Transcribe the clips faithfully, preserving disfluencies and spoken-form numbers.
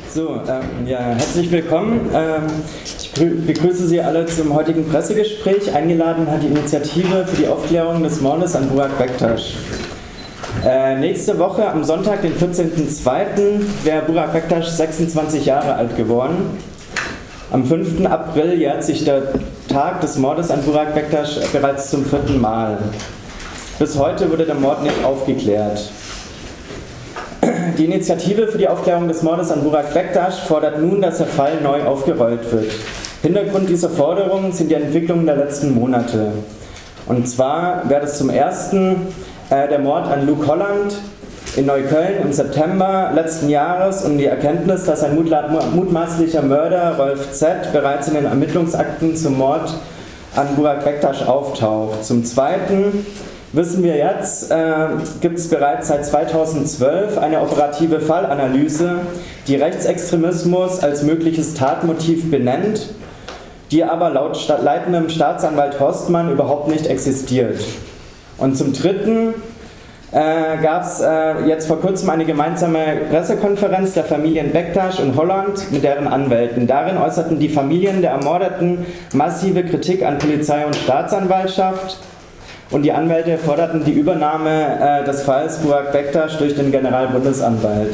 So, ähm, ja, herzlich willkommen. Ähm, ich begrüße Sie alle zum heutigen Pressegespräch. Eingeladen hat die Initiative für die Aufklärung des Mordes an Burak Bektaş. Äh, nächste Woche, am Sonntag, den vierzehnten zweiten wäre Burak Bektaş sechsundzwanzig Jahre alt geworden. Am fünften April jährt sich der Tag des Mordes an Burak Bektaş bereits zum vierten Mal. Bis heute wurde der Mord nicht aufgeklärt. Die Initiative für die Aufklärung des Mordes an Burak Bektaş fordert nun, dass der Fall neu aufgerollt wird. Hintergrund dieser Forderungen sind die Entwicklungen der letzten Monate. Und zwar wäre es zum ersten äh, der Mord an Luke Holland in Neukölln im September letzten Jahres und die Erkenntnis, dass ein mutmaßlicher Mörder, Rolf Z., bereits in den Ermittlungsakten zum Mord an Burak Bektaş auftaucht. Zum Zweiten wissen wir jetzt, äh, gibt es bereits seit zweitausendzwölf eine operative Fallanalyse, die Rechtsextremismus als mögliches Tatmotiv benennt, die aber laut sta- leitendem Staatsanwalt Horstmann überhaupt nicht existiert. Und zum Dritten äh, gab es äh, jetzt vor kurzem eine gemeinsame Pressekonferenz der Familien Bektaş und Holland mit deren Anwälten. Darin äußerten die Familien der Ermordeten massive Kritik an Polizei und Staatsanwaltschaft. Und die Anwälte forderten die Übernahme äh, des Falls Burak Bektaş durch den Generalbundesanwalt.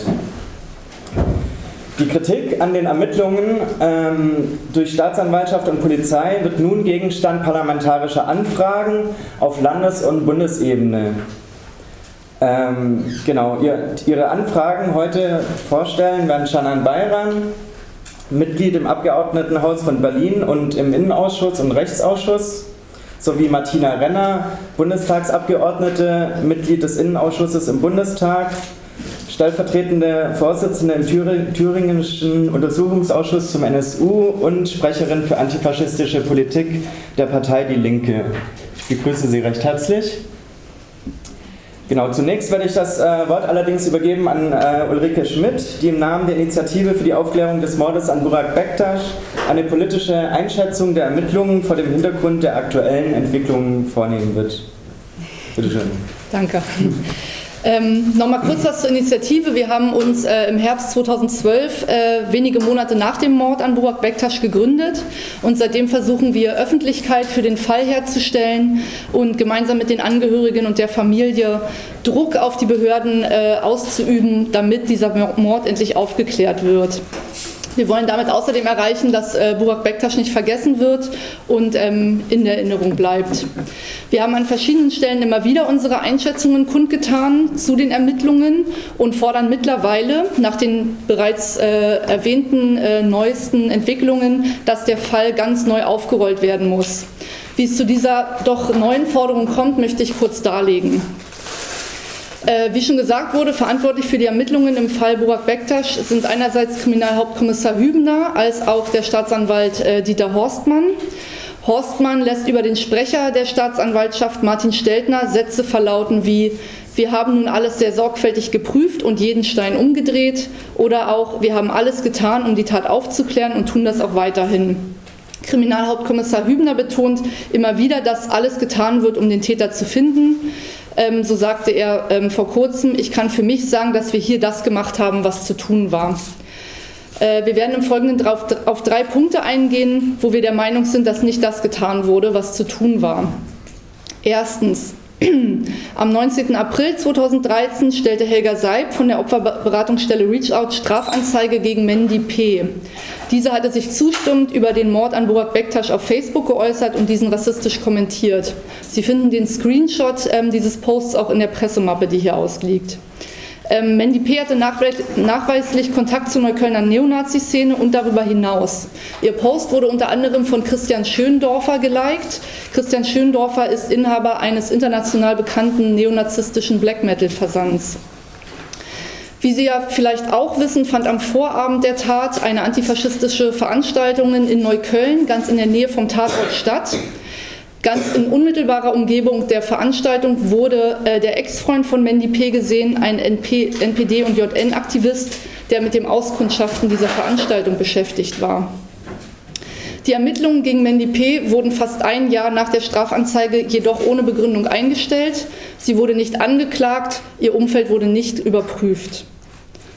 Die Kritik an den Ermittlungen ähm, durch Staatsanwaltschaft und Polizei wird nun Gegenstand parlamentarischer Anfragen auf Landes- und Bundesebene. Ähm, genau, ihr, ihre Anfragen heute vorstellen werden Canan Bayram, Mitglied im Abgeordnetenhaus von Berlin und im Innenausschuss und Rechtsausschuss, sowie Martina Renner, Bundestagsabgeordnete, Mitglied des Innenausschusses im Bundestag, stellvertretende Vorsitzende im Thüring- Thüringischen Untersuchungsausschuss zum N S U und Sprecherin für antifaschistische Politik der Partei Die Linke. Ich begrüße Sie recht herzlich. Genau, zunächst werde ich das äh, Wort allerdings übergeben an äh, Ulrike Schmidt, die im Namen der Initiative für die Aufklärung des Mordes an Burak Bektaş eine politische Einschätzung der Ermittlungen vor dem Hintergrund der aktuellen Entwicklungen vornehmen wird. Bitte schön. Danke. Ähm, Nochmal kurz was zur Initiative. Wir haben uns äh, im Herbst zweitausendzwölf, äh, wenige Monate nach dem Mord an Burak Bektaş, gegründet und seitdem versuchen wir, Öffentlichkeit für den Fall herzustellen und gemeinsam mit den Angehörigen und der Familie Druck auf die Behörden äh, auszuüben, damit dieser Mord endlich aufgeklärt wird. Wir wollen damit außerdem erreichen, dass äh, Burak Bektaş nicht vergessen wird und ähm, in der Erinnerung bleibt. Wir haben an verschiedenen Stellen immer wieder unsere Einschätzungen kundgetan zu den Ermittlungen und fordern mittlerweile nach den bereits äh, erwähnten äh, neuesten Entwicklungen, dass der Fall ganz neu aufgerollt werden muss. Wie es zu dieser doch neuen Forderung kommt, möchte ich kurz darlegen. Äh, wie schon gesagt wurde, verantwortlich für die Ermittlungen im Fall Burak Bektaş sind einerseits Kriminalhauptkommissar Hübner als auch der Staatsanwalt äh, Dieter Horstmann. Horstmann lässt über den Sprecher der Staatsanwaltschaft Martin Steltner Sätze verlauten wie: Wir haben nun alles sehr sorgfältig geprüft und jeden Stein umgedreht, oder auch: Wir haben alles getan, um die Tat aufzuklären und tun das auch weiterhin. Kriminalhauptkommissar Hübner betont immer wieder, dass alles getan wird, um den Täter zu finden. Ähm, so sagte er ähm, vor kurzem: Ich kann für mich sagen, dass wir hier das gemacht haben, was zu tun war. Äh, wir werden im Folgenden drauf, auf drei Punkte eingehen, wo wir der Meinung sind, dass nicht das getan wurde, was zu tun war. Erstens. Am neunzehnten April zweitausenddreizehn stellte Helga Seib von der Opferberatungsstelle Reach Out Strafanzeige gegen Mandy P. Diese hatte sich zustimmend über den Mord an Burak Bektaş auf Facebook geäußert und diesen rassistisch kommentiert. Sie finden den Screenshot ähm, dieses Posts auch in der Pressemappe, die hier ausliegt. Ähm, Mandy P. hatte nachweislich Kontakt zur Neuköllner Neonazi-Szene und darüber hinaus. Ihr Post wurde unter anderem von Christian Schöndorfer geliked. Christian Schöndorfer ist Inhaber eines international bekannten neonazistischen Black-Metal-Versands. Wie Sie ja vielleicht auch wissen, fand am Vorabend der Tat eine antifaschistische Veranstaltung in Neukölln, ganz in der Nähe vom Tatort, statt. Ganz in unmittelbarer Umgebung der Veranstaltung wurde äh, der Ex-Freund von Mandy P. gesehen, ein N P D- und J N-Aktivist, der mit dem Auskundschaften dieser Veranstaltung beschäftigt war. Die Ermittlungen gegen Mandy P. wurden fast ein Jahr nach der Strafanzeige jedoch ohne Begründung eingestellt. Sie wurde nicht angeklagt, ihr Umfeld wurde nicht überprüft.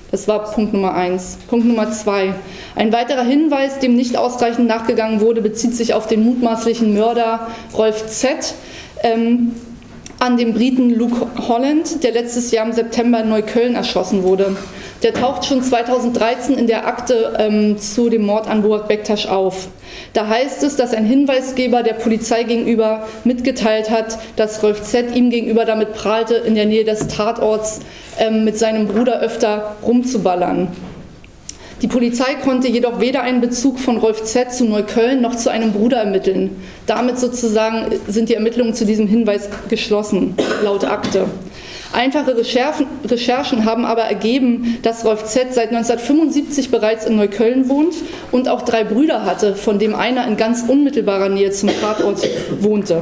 Das war Punkt Nummer eins. Punkt Nummer zwei. Ein weiterer Hinweis, dem nicht ausreichend nachgegangen wurde, bezieht sich auf den mutmaßlichen Mörder Rolf Z. Ähm, an dem Briten Luke Holland, der letztes Jahr im September in Neukölln erschossen wurde. Der taucht schon zweitausenddreizehn in der Akte ähm, zu dem Mord an Burak Bektaş auf. Da heißt es, dass ein Hinweisgeber der Polizei gegenüber mitgeteilt hat, dass Rolf Z. ihm gegenüber damit prahlte, in der Nähe des Tatorts ähm, mit seinem Bruder öfter rumzuballern. Die Polizei konnte jedoch weder einen Bezug von Rolf Z. zu Neukölln noch zu einem Bruder ermitteln. Damit sozusagen sind die Ermittlungen zu diesem Hinweis geschlossen, laut Akte. Einfache Recherchen, Recherchen haben aber ergeben, dass Rolf Z. seit neunzehnhundertfünfundsiebzig bereits in Neukölln wohnt und auch drei Brüder hatte, von dem einer in ganz unmittelbarer Nähe zum Tatort wohnte.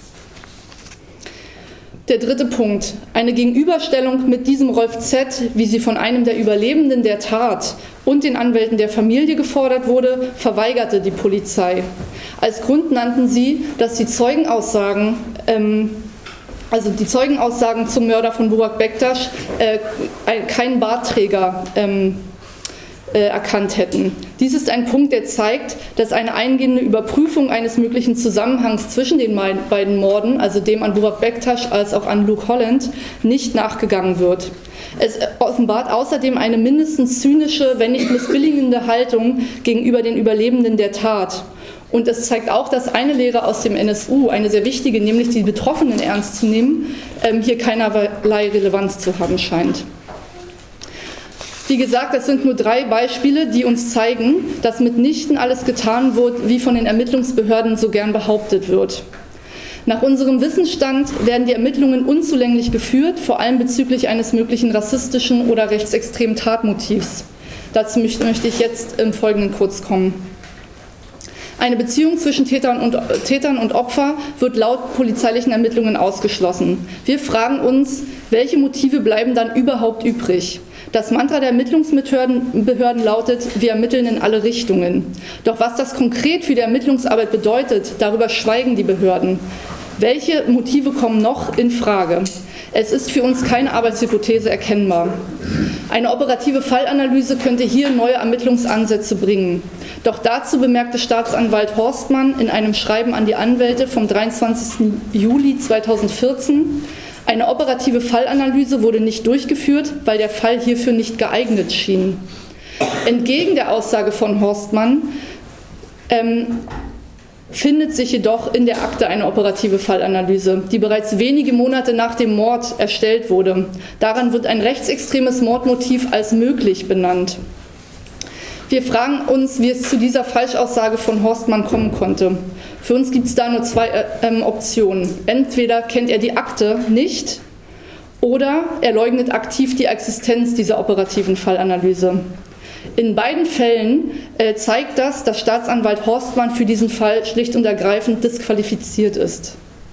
Der dritte Punkt. Eine Gegenüberstellung mit diesem Rolf Z., wie sie von einem der Überlebenden der Tat und den Anwälten der Familie gefordert wurde, verweigerte die Polizei. Als Grund nannten sie, dass die Zeugenaussagen, ähm, also die Zeugenaussagen zum Mörder von Burak Bektaş äh, keinen Bartträger ähm, äh, erkannt hätten. Dies ist ein Punkt, der zeigt, dass eine eingehende Überprüfung eines möglichen Zusammenhangs zwischen den beiden Morden, also dem an Burak Bektaş als auch an Luke Holland, nicht nachgegangen wird. Es offenbart außerdem eine mindestens zynische, wenn nicht missbilligende Haltung gegenüber den Überlebenden der Tat. Und es zeigt auch, dass eine Lehre aus dem N S U, eine sehr wichtige, nämlich die Betroffenen ernst zu nehmen, hier keinerlei Relevanz zu haben scheint. Wie gesagt, das sind nur drei Beispiele, die uns zeigen, dass mitnichten alles getan wird, wie von den Ermittlungsbehörden so gern behauptet wird. Nach unserem Wissensstand werden die Ermittlungen unzulänglich geführt, vor allem bezüglich eines möglichen rassistischen oder rechtsextremen Tatmotivs. Dazu möchte ich jetzt im Folgenden kurz kommen. Eine Beziehung zwischen Tätern und, Tätern und Opfer wird laut polizeilichen Ermittlungen ausgeschlossen. Wir fragen uns, welche Motive bleiben dann überhaupt übrig? Das Mantra der Ermittlungsbehörden Behörden lautet, wir ermitteln in alle Richtungen. Doch was das konkret für die Ermittlungsarbeit bedeutet, darüber schweigen die Behörden. Welche Motive kommen noch in Frage? Es ist für uns keine Arbeitshypothese erkennbar. Eine operative Fallanalyse könnte hier neue Ermittlungsansätze bringen. Doch dazu bemerkte Staatsanwalt Horstmann in einem Schreiben an die Anwälte vom dreiundzwanzigsten Juli zweitausendvierzehn, eine operative Fallanalyse wurde nicht durchgeführt, weil der Fall hierfür nicht geeignet schien. Entgegen der Aussage von Horstmann ähm, findet sich jedoch in der Akte eine operative Fallanalyse, die bereits wenige Monate nach dem Mord erstellt wurde. Daran wird ein rechtsextremes Mordmotiv als möglich benannt. Wir fragen uns, wie es zu dieser Falschaussage von Horstmann kommen konnte. Für uns gibt es da nur zwei äh, Optionen. Entweder kennt er die Akte nicht oder er leugnet aktiv die Existenz dieser operativen Fallanalyse. In beiden Fällen äh, zeigt das, dass Staatsanwalt Horstmann für diesen Fall schlicht und ergreifend disqualifiziert ist.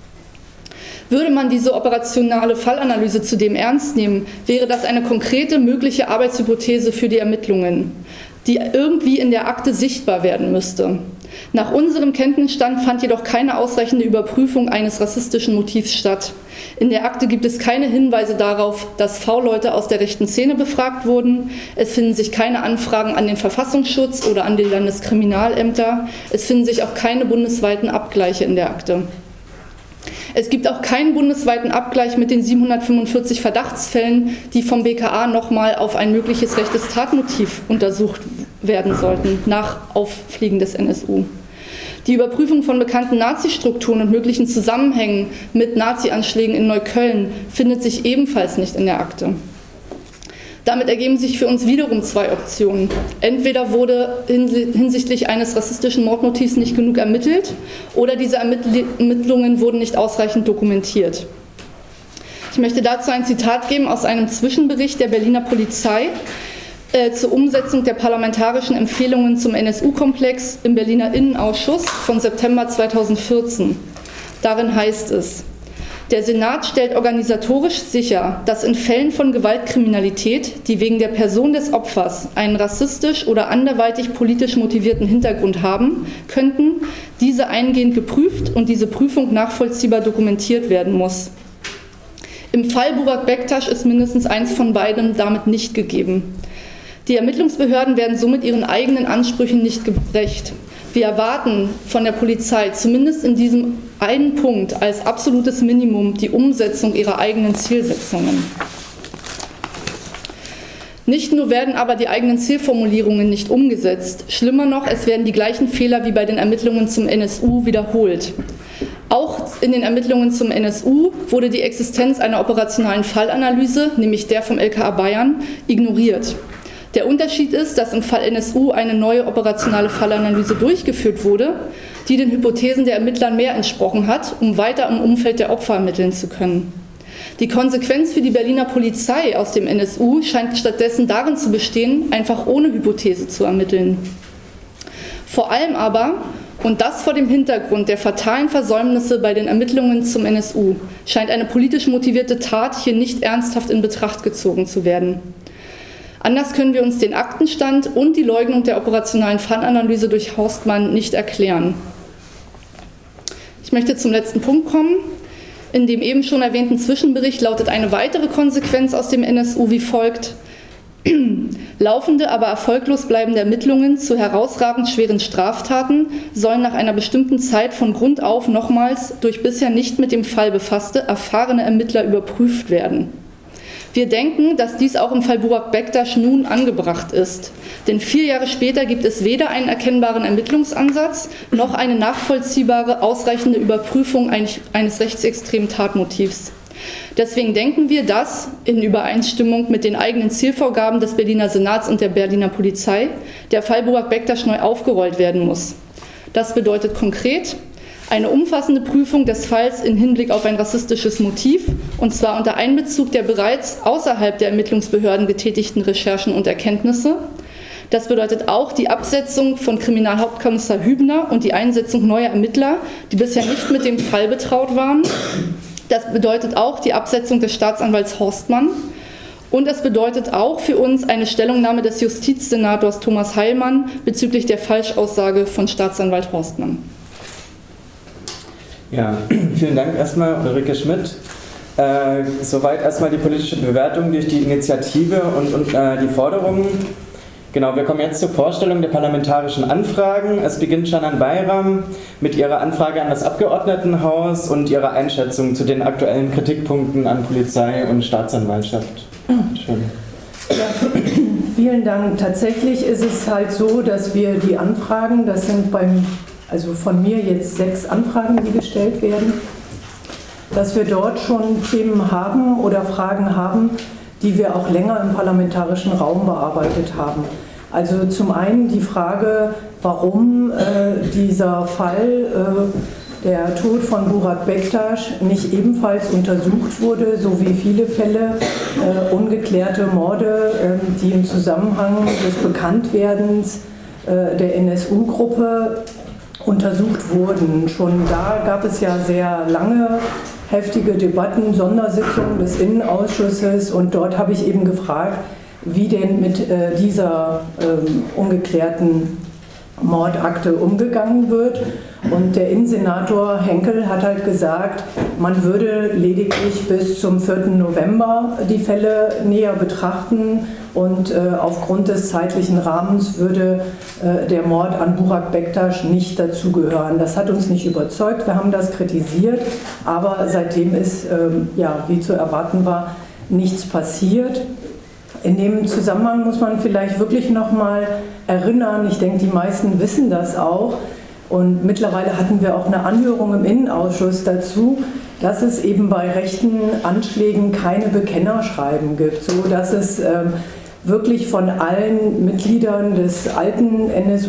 Würde man diese operationale Fallanalyse zudem ernst nehmen, wäre das eine konkrete mögliche Arbeitshypothese für die Ermittlungen, die irgendwie in der Akte sichtbar werden müsste. Nach unserem Kenntnisstand fand jedoch keine ausreichende Überprüfung eines rassistischen Motivs statt. In der Akte gibt es keine Hinweise darauf, dass V-Leute aus der rechten Szene befragt wurden. Es finden sich keine Anfragen an den Verfassungsschutz oder an die Landeskriminalämter. Es finden sich auch keine bundesweiten Abgleiche in der Akte. Es gibt auch keinen bundesweiten Abgleich mit den siebenhundertfünfundvierzig Verdachtsfällen, die vom B K A nochmal auf ein mögliches rechtes Tatmotiv untersucht werden sollten, nach Auffliegen des N S U. Die Überprüfung von bekannten Nazi-Strukturen und möglichen Zusammenhängen mit Nazi-Anschlägen in Neukölln findet sich ebenfalls nicht in der Akte. Damit ergeben sich für uns wiederum zwei Optionen. Entweder wurde hinsichtlich eines rassistischen Mordmotivs nicht genug ermittelt oder diese Ermittlungen wurden nicht ausreichend dokumentiert. Ich möchte dazu ein Zitat geben aus einem Zwischenbericht der Berliner Polizei äh, zur Umsetzung der parlamentarischen Empfehlungen zum N S U-Komplex im Berliner Innenausschuss von September zweitausendvierzehn. Darin heißt es: Der Senat stellt organisatorisch sicher, dass in Fällen von Gewaltkriminalität, die wegen der Person des Opfers einen rassistisch oder anderweitig politisch motivierten Hintergrund haben könnten, diese eingehend geprüft und diese Prüfung nachvollziehbar dokumentiert werden muss. Im Fall Burak Bektaş ist mindestens eins von beidem damit nicht gegeben. Die Ermittlungsbehörden werden somit ihren eigenen Ansprüchen nicht gerecht. Wir erwarten von der Polizei zumindest in diesem einen Punkt als absolutes Minimum die Umsetzung ihrer eigenen Zielsetzungen. Nicht nur werden aber die eigenen Zielformulierungen nicht umgesetzt, schlimmer noch, es werden die gleichen Fehler wie bei den Ermittlungen zum N S U wiederholt. Auch in den Ermittlungen zum N S U wurde die Existenz einer operationalen Fallanalyse, nämlich der vom L K A Bayern, ignoriert. Der Unterschied ist, dass im Fall N S U eine neue operationale Fallanalyse durchgeführt wurde, die den Hypothesen der Ermittler mehr entsprochen hat, um weiter im Umfeld der Opfer ermitteln zu können. Die Konsequenz für die Berliner Polizei aus dem N S U scheint stattdessen darin zu bestehen, einfach ohne Hypothese zu ermitteln. Vor allem aber, und das vor dem Hintergrund der fatalen Versäumnisse bei den Ermittlungen zum N S U, scheint eine politisch motivierte Tat hier nicht ernsthaft in Betracht gezogen zu werden. Anders können wir uns den Aktenstand und die Leugnung der operationalen Fallanalyse durch Horstmann nicht erklären. Ich möchte zum letzten Punkt kommen. In dem eben schon erwähnten Zwischenbericht lautet eine weitere Konsequenz aus dem N S U wie folgt: Laufende, aber erfolglos bleibende Ermittlungen zu herausragend schweren Straftaten sollen nach einer bestimmten Zeit von Grund auf nochmals durch bisher nicht mit dem Fall befasste, erfahrene Ermittler überprüft werden. Wir denken, dass dies auch im Fall Burak Bektaş nun angebracht ist. Denn vier Jahre später gibt es weder einen erkennbaren Ermittlungsansatz noch eine nachvollziehbare, ausreichende Überprüfung eines rechtsextremen Tatmotivs. Deswegen denken wir, dass in Übereinstimmung mit den eigenen Zielvorgaben des Berliner Senats und der Berliner Polizei der Fall Burak Bektaş neu aufgerollt werden muss. Das bedeutet konkret eine umfassende Prüfung des Falls im Hinblick auf ein rassistisches Motiv, und zwar unter Einbezug der bereits außerhalb der Ermittlungsbehörden getätigten Recherchen und Erkenntnisse. Das bedeutet auch die Absetzung von Kriminalhauptkommissar Hübner und die Einsetzung neuer Ermittler, die bisher nicht mit dem Fall betraut waren. Das bedeutet auch die Absetzung des Staatsanwalts Horstmann. Und es bedeutet auch für uns eine Stellungnahme des Justizsenators Thomas Heilmann bezüglich der Falschaussage von Staatsanwalt Horstmann. Ja, vielen Dank erstmal, Ulrike Schmidt. Äh, soweit erstmal die politische Bewertung durch die Initiative und, und äh, die Forderungen. Genau, wir kommen jetzt zur Vorstellung der parlamentarischen Anfragen. Es beginnt Canan Bayram mit ihrer Anfrage an das Abgeordnetenhaus und ihrer Einschätzung zu den aktuellen Kritikpunkten an Polizei und Staatsanwaltschaft. Schön. Ja, vielen Dank. Tatsächlich ist es halt so, dass wir die Anfragen, das sind beim also von mir jetzt sechs Anfragen, die gestellt werden, dass wir dort schon Themen haben oder Fragen haben, die wir auch länger im parlamentarischen Raum bearbeitet haben. Also zum einen die Frage, warum äh, dieser Fall, äh, der Tod von Burak Bektaş, nicht ebenfalls untersucht wurde, so wie viele Fälle, äh, ungeklärte Morde, äh, die im Zusammenhang des Bekanntwerdens äh, der N S U-Gruppe untersucht wurden. Schon da gab es ja sehr lange, heftige Debatten, Sondersitzungen des Innenausschusses, und dort habe ich eben gefragt, wie denn mit äh, dieser ähm, ungeklärten Mordakte umgegangen wird. Und der Innensenator Henkel hat halt gesagt, man würde lediglich bis zum vierten November die Fälle näher betrachten, und äh, aufgrund des zeitlichen Rahmens würde äh, der Mord an Burak Bektaş nicht dazugehören. Das hat uns nicht überzeugt, wir haben das kritisiert, aber seitdem ist, äh, ja, wie zu erwarten war, nichts passiert. In dem Zusammenhang muss man vielleicht wirklich noch mal erinnern, ich denke, die meisten wissen das auch, und mittlerweile hatten wir auch eine Anhörung im Innenausschuss dazu, dass es eben bei rechten Anschlägen keine Bekennerschreiben gibt, so dass es ähm, wirklich von allen Mitgliedern des alten N S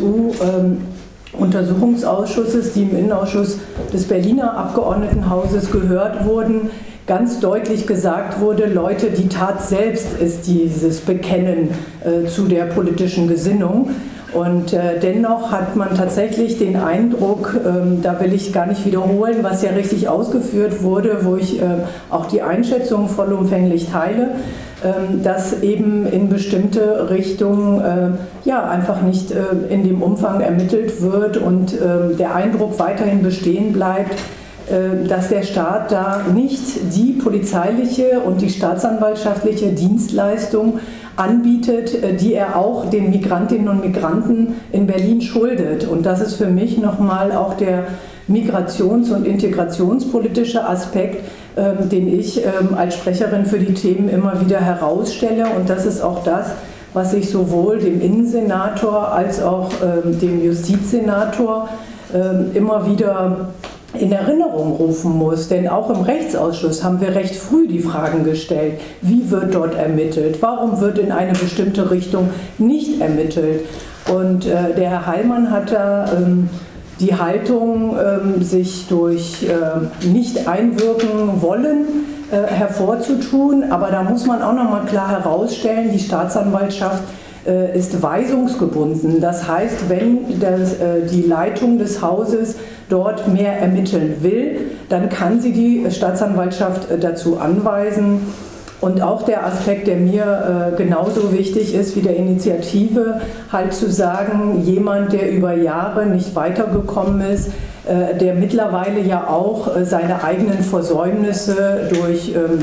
U-Untersuchungsausschusses, ähm, die im Innenausschuss des Berliner Abgeordnetenhauses gehört wurden, ganz deutlich gesagt wurde, Leute, die Tat selbst ist dieses Bekennen äh, zu der politischen Gesinnung. Und äh, dennoch hat man tatsächlich den Eindruck, ähm, da will ich gar nicht wiederholen, was ja richtig ausgeführt wurde, wo ich äh, auch die Einschätzung vollumfänglich teile, ähm, dass eben in bestimmte Richtungen äh, ja, einfach nicht äh, in dem Umfang ermittelt wird und äh, der Eindruck weiterhin bestehen bleibt, dass der Staat da nicht die polizeiliche und die staatsanwaltschaftliche Dienstleistung anbietet, die er auch den Migrantinnen und Migranten in Berlin schuldet. Und das ist für mich nochmal auch der migrations- und integrationspolitische Aspekt, ähm, den ich ähm, als Sprecherin für die Themen immer wieder herausstelle. Und das ist auch das, was ich sowohl dem Innensenator als auch ähm, dem Justizsenator ähm, immer wieder in Erinnerung rufen muss. Denn auch im Rechtsausschuss haben wir recht früh die Fragen gestellt, wie wird dort ermittelt, warum wird in eine bestimmte Richtung nicht ermittelt. Und äh, der Herr Heilmann hat da ähm, die Haltung, ähm, sich durch äh, nicht einwirken wollen, äh, hervorzutun. Aber da muss man auch nochmal klar herausstellen, die Staatsanwaltschaft äh, ist weisungsgebunden. Das heißt, wenn das, äh, die Leitung des Hauses dort mehr ermitteln will, dann kann sie die Staatsanwaltschaft äh, dazu anweisen. Und auch der Aspekt, der mir äh, genauso wichtig ist wie der Initiative, halt zu sagen, jemand, der über Jahre nicht weitergekommen ist, äh, der mittlerweile ja auch äh, seine eigenen Versäumnisse durch ähm,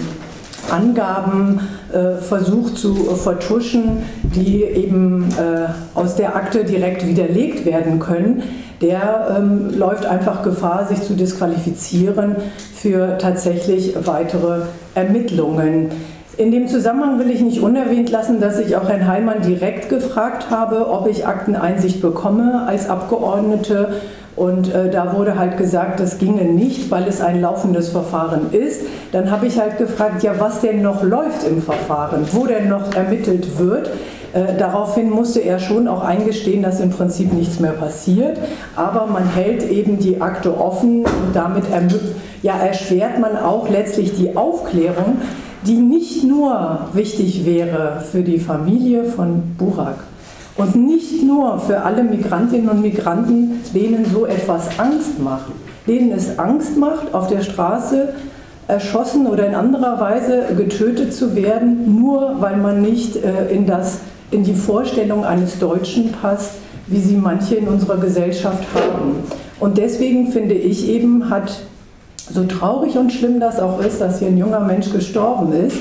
Angaben äh, versucht zu äh, vertuschen, die eben äh, aus der Akte direkt widerlegt werden können, der ähm, läuft einfach Gefahr, sich zu disqualifizieren für tatsächlich weitere Ermittlungen. In dem Zusammenhang will ich nicht unerwähnt lassen, dass ich auch Herrn Heilmann direkt gefragt habe, ob ich Akteneinsicht bekomme als Abgeordnete. Und äh, da wurde halt gesagt, das ginge nicht, weil es ein laufendes Verfahren ist. Dann habe ich halt gefragt, ja, was denn noch läuft im Verfahren, wo denn noch ermittelt wird. Äh, daraufhin musste er schon auch eingestehen, dass im Prinzip nichts mehr passiert. Aber man hält eben die Akte offen und damit ja, erschwert man auch letztlich die Aufklärung, die nicht nur wichtig wäre für die Familie von Burak und nicht nur für alle Migrantinnen und Migranten, denen so etwas Angst macht, denen es Angst macht, auf der Straße erschossen oder in anderer Weise getötet zu werden, nur weil man nicht äh, in, das, in die Vorstellung eines Deutschen passt, wie sie manche in unserer Gesellschaft haben. Und deswegen finde ich eben, hat, so traurig und schlimm das auch ist, dass hier ein junger Mensch gestorben ist,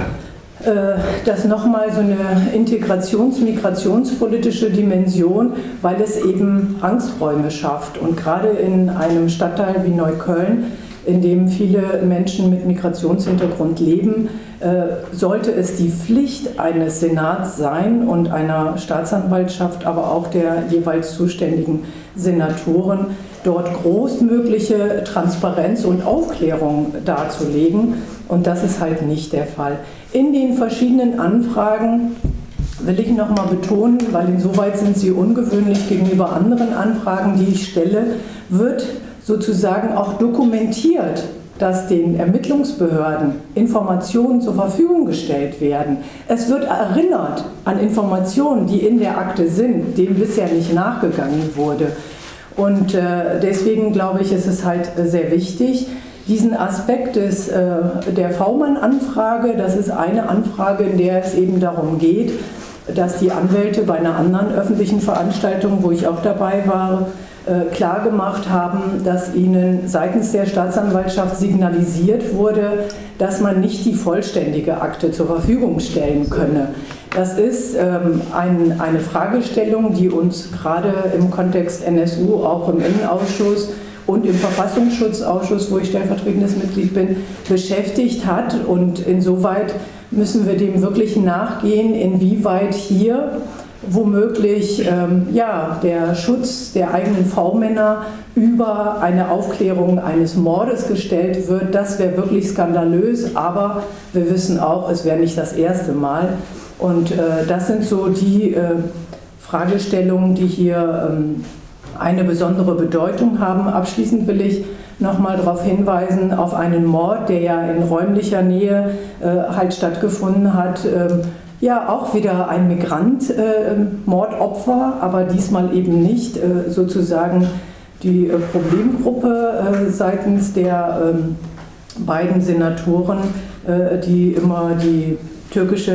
äh, das nochmal so eine integrations-, migrationspolitische Dimension, weil es eben Angsträume schafft. Und gerade in einem Stadtteil wie Neukölln, in dem viele Menschen mit Migrationshintergrund leben, äh, sollte es die Pflicht eines Senats sein und einer Staatsanwaltschaft, aber auch der jeweils zuständigen Senatoren, dort großmögliche Transparenz und Aufklärung darzulegen. Und das ist halt nicht der Fall. In den verschiedenen Anfragen will ich nochmal betonen, weil insoweit sind sie ungewöhnlich gegenüber anderen Anfragen, die ich stelle, wird sozusagen auch dokumentiert, dass den Ermittlungsbehörden Informationen zur Verfügung gestellt werden. Es wird erinnert an Informationen, die in der Akte sind, denen bisher nicht nachgegangen wurde. Und äh, deswegen glaube ich, ist es halt sehr wichtig, diesen Aspekt des, äh, der V-Mann-Anfrage, das ist eine Anfrage, in der es eben darum geht, dass die Anwälte bei einer anderen öffentlichen Veranstaltung, wo ich auch dabei war, klar gemacht haben, dass ihnen seitens der Staatsanwaltschaft signalisiert wurde, dass man nicht die vollständige Akte zur Verfügung stellen könne. Das ist ähm, ein, eine Fragestellung, die uns gerade im Kontext N S U, auch im Innenausschuss und im Verfassungsschutzausschuss, wo ich stellvertretendes Mitglied bin, beschäftigt hat. Und insoweit müssen wir dem wirklich nachgehen, inwieweit hier womöglich ähm, ja, der Schutz der eigenen V-Männer über eine Aufklärung eines Mordes gestellt wird. Das wäre wirklich skandalös, aber wir wissen auch, es wäre nicht das erste Mal. Und äh, das sind so die äh, Fragestellungen, die hier ähm, eine besondere Bedeutung haben. Abschließend will ich nochmal darauf hinweisen, auf einen Mord, der ja in räumlicher Nähe äh, halt stattgefunden hat. Ähm, Ja, auch wieder ein Migrant, äh, Mordopfer, aber diesmal eben nicht äh, sozusagen die äh, Problemgruppe äh, seitens der äh, beiden Senatoren, äh, die immer die türkische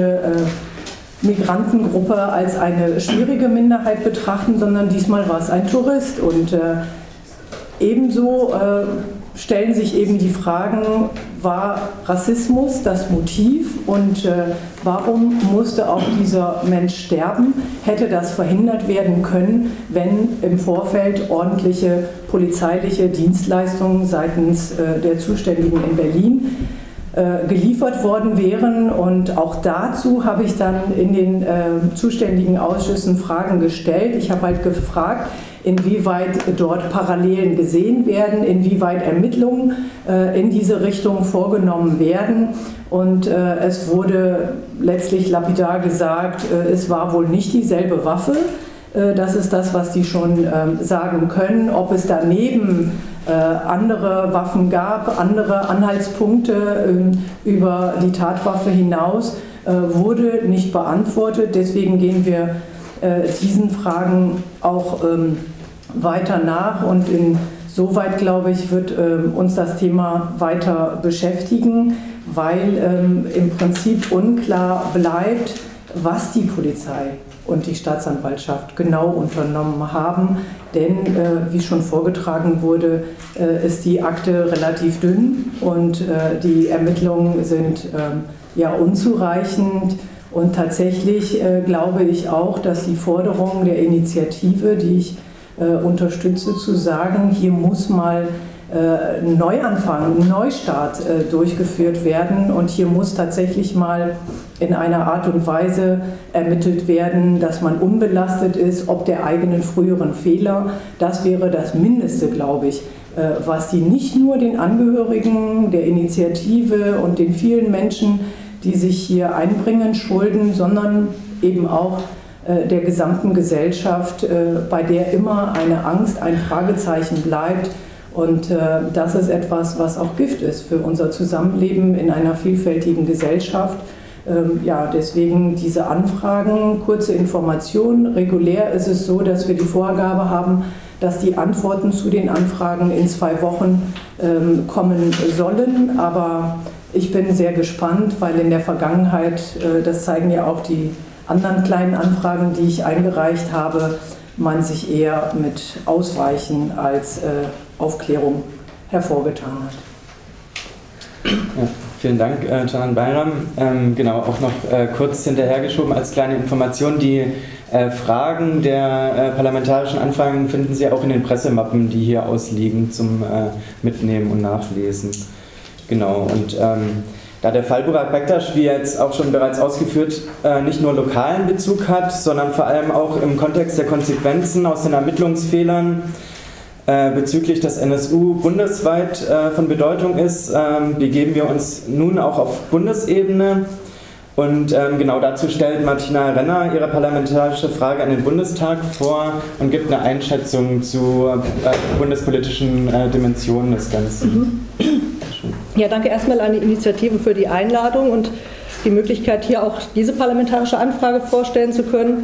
äh, Migrantengruppe als eine schwierige Minderheit betrachten, sondern diesmal war es ein Tourist. Und äh, ebenso äh, stellen sich eben die Fragen, war Rassismus das Motiv und äh, warum musste auch dieser Mensch sterben? Hätte das verhindert werden können, wenn im Vorfeld ordentliche polizeiliche Dienstleistungen seitens äh, der Zuständigen in Berlin äh, geliefert worden wären? Und auch dazu habe ich dann in den äh, zuständigen Ausschüssen Fragen gestellt. Ich habe halt gefragt, inwieweit dort Parallelen gesehen werden, inwieweit Ermittlungen äh, in diese Richtung vorgenommen werden. Und äh, es wurde letztlich lapidar gesagt, äh, es war wohl nicht dieselbe Waffe. Äh, das ist das, was die schon äh, sagen können. Ob es daneben äh, andere Waffen gab, andere Anhaltspunkte äh, über die Tatwaffe hinaus, äh, wurde nicht beantwortet. Deswegen gehen wir diesen Fragen auch ähm, weiter nach und insoweit, glaube ich, wird ähm, uns das Thema weiter beschäftigen, weil ähm, im Prinzip unklar bleibt, was die Polizei und die Staatsanwaltschaft genau unternommen haben, denn äh, wie schon vorgetragen wurde, äh, ist die Akte relativ dünn und äh, die Ermittlungen sind äh, ja unzureichend. Und tatsächlich äh, glaube ich auch, dass die Forderung der Initiative, die ich äh, unterstütze, zu sagen, hier muss mal äh, ein Neuanfang, ein Neustart äh, durchgeführt werden und hier muss tatsächlich mal in einer Art und Weise ermittelt werden, dass man unbelastet ist, ob der eigenen früheren Fehler. Das wäre das Mindeste, glaube ich, äh, was die nicht nur den Angehörigen der Initiative und den vielen Menschen, die sich hier einbringen, schulden, sondern eben auch äh, der gesamten Gesellschaft, äh, bei der immer eine Angst, ein Fragezeichen bleibt. Und äh, das ist etwas, was auch Gift ist für unser Zusammenleben in einer vielfältigen Gesellschaft. Ähm, ja, deswegen diese Anfragen, kurze Informationen. Regulär ist es so, dass wir die Vorgabe haben, dass die Antworten zu den Anfragen in zwei Wochen ähm, kommen sollen. Aber ich bin sehr gespannt, weil in der Vergangenheit, das zeigen ja auch die anderen kleinen Anfragen, die ich eingereicht habe, man sich eher mit Ausweichen als Aufklärung hervorgetan hat. Ja, vielen Dank, äh, Canan Bayram. Ähm, genau, auch noch äh, kurz hinterhergeschoben als kleine Information. Die äh, Fragen der äh, parlamentarischen Anfragen finden Sie auch in den Pressemappen, die hier ausliegen, zum äh, Mitnehmen und Nachlesen. Genau, und ähm, da der Fall Burak Bektaş, wie jetzt auch schon bereits ausgeführt, äh, nicht nur lokalen Bezug hat, sondern vor allem auch im Kontext der Konsequenzen aus den Ermittlungsfehlern äh, bezüglich des N S U bundesweit äh, von Bedeutung ist, ähm, begeben wir uns nun auch auf Bundesebene. Und ähm, genau dazu stellt Martina Renner ihre parlamentarische Frage an den Bundestag vor und gibt eine Einschätzung zu äh, bundespolitischen äh, Dimensionen des Ganzen. Mhm. Ja, danke erstmal an die Initiative für die Einladung und die Möglichkeit, hier auch diese parlamentarische Anfrage vorstellen zu können.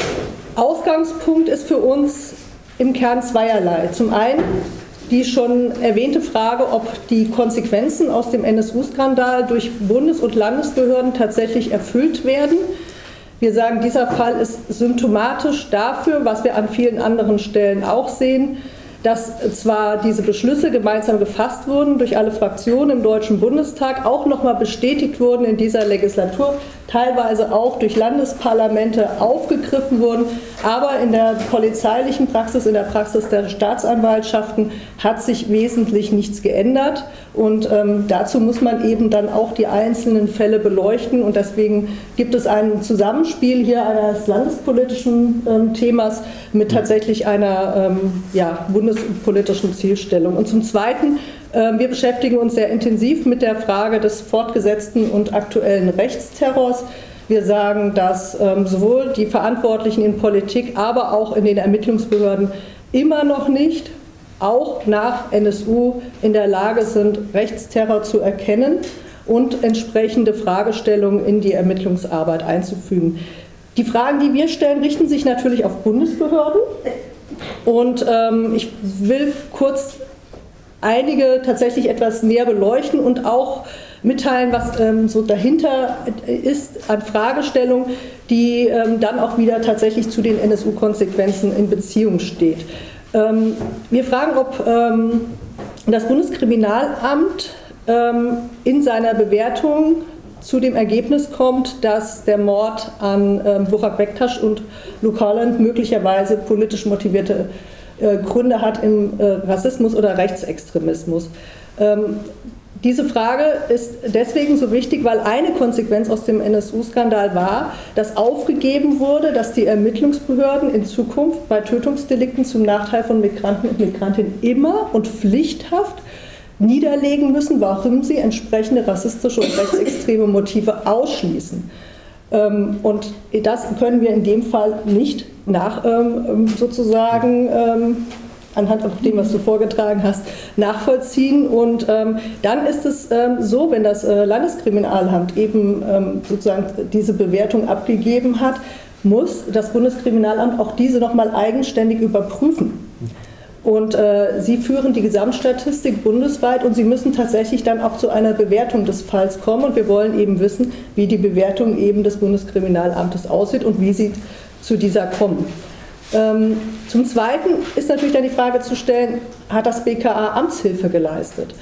Ausgangspunkt ist für uns im Kern zweierlei. Zum einen die schon erwähnte Frage, ob die Konsequenzen aus dem N S U-Skandal durch Bundes- und Landesbehörden tatsächlich erfüllt werden. Wir sagen, dieser Fall ist symptomatisch dafür, was wir an vielen anderen Stellen auch sehen, dass zwar diese Beschlüsse gemeinsam gefasst wurden durch alle Fraktionen im Deutschen Bundestag, auch nochmal bestätigt wurden in dieser Legislatur, teilweise auch durch Landesparlamente aufgegriffen wurden, aber in der polizeilichen Praxis, in der Praxis der Staatsanwaltschaften hat sich wesentlich nichts geändert und ähm, dazu muss man eben dann auch die einzelnen Fälle beleuchten und deswegen gibt es ein Zusammenspiel hier eines landespolitischen ähm, Themas mit tatsächlich einer ähm, ja, bundespolitischen Zielstellung. Und zum Zweiten, äh, wir beschäftigen uns sehr intensiv mit der Frage des fortgesetzten und aktuellen Rechtsterrors. Wir sagen, dass ähm, sowohl die Verantwortlichen in Politik, aber auch in den Ermittlungsbehörden immer noch nicht, auch nach N S U, in der Lage sind, Rechtsterror zu erkennen und entsprechende Fragestellungen in die Ermittlungsarbeit einzufügen. Die Fragen, die wir stellen, richten sich natürlich auf Bundesbehörden. Und ähm, ich will kurz einige tatsächlich etwas näher beleuchten und auch mitteilen, was ähm, so dahinter ist an Fragestellungen, die ähm, dann auch wieder tatsächlich zu den N S U-Konsequenzen in Beziehung steht. Ähm, wir fragen, ob ähm, das Bundeskriminalamt ähm, in seiner Bewertung zu dem Ergebnis kommt, dass der Mord an ähm, Burak Bektaş und Luke Holland möglicherweise politisch motivierte äh, Gründe hat im äh, Rassismus oder Rechtsextremismus. Ähm, Diese Frage ist deswegen so wichtig, weil eine Konsequenz aus dem N S U-Skandal war, dass aufgegeben wurde, dass die Ermittlungsbehörden in Zukunft bei Tötungsdelikten zum Nachteil von Migranten und Migrantinnen immer und pflichthaft niederlegen müssen, warum sie entsprechende rassistische und rechtsextreme Motive ausschließen. Und das können wir in dem Fall nicht nach sozusagen anhand von dem, was du vorgetragen hast, nachvollziehen. Und ähm, dann ist es ähm, so, wenn das äh, Landeskriminalamt eben ähm, sozusagen diese Bewertung abgegeben hat, muss das Bundeskriminalamt auch diese nochmal eigenständig überprüfen. Und äh, sie führen die Gesamtstatistik bundesweit und sie müssen tatsächlich dann auch zu einer Bewertung des Falls kommen. Und wir wollen eben wissen, wie die Bewertung eben des Bundeskriminalamtes aussieht und wie sie zu dieser kommen. Ähm, zum Zweiten ist natürlich dann die Frage zu stellen, hat das B K A Amtshilfe geleistet?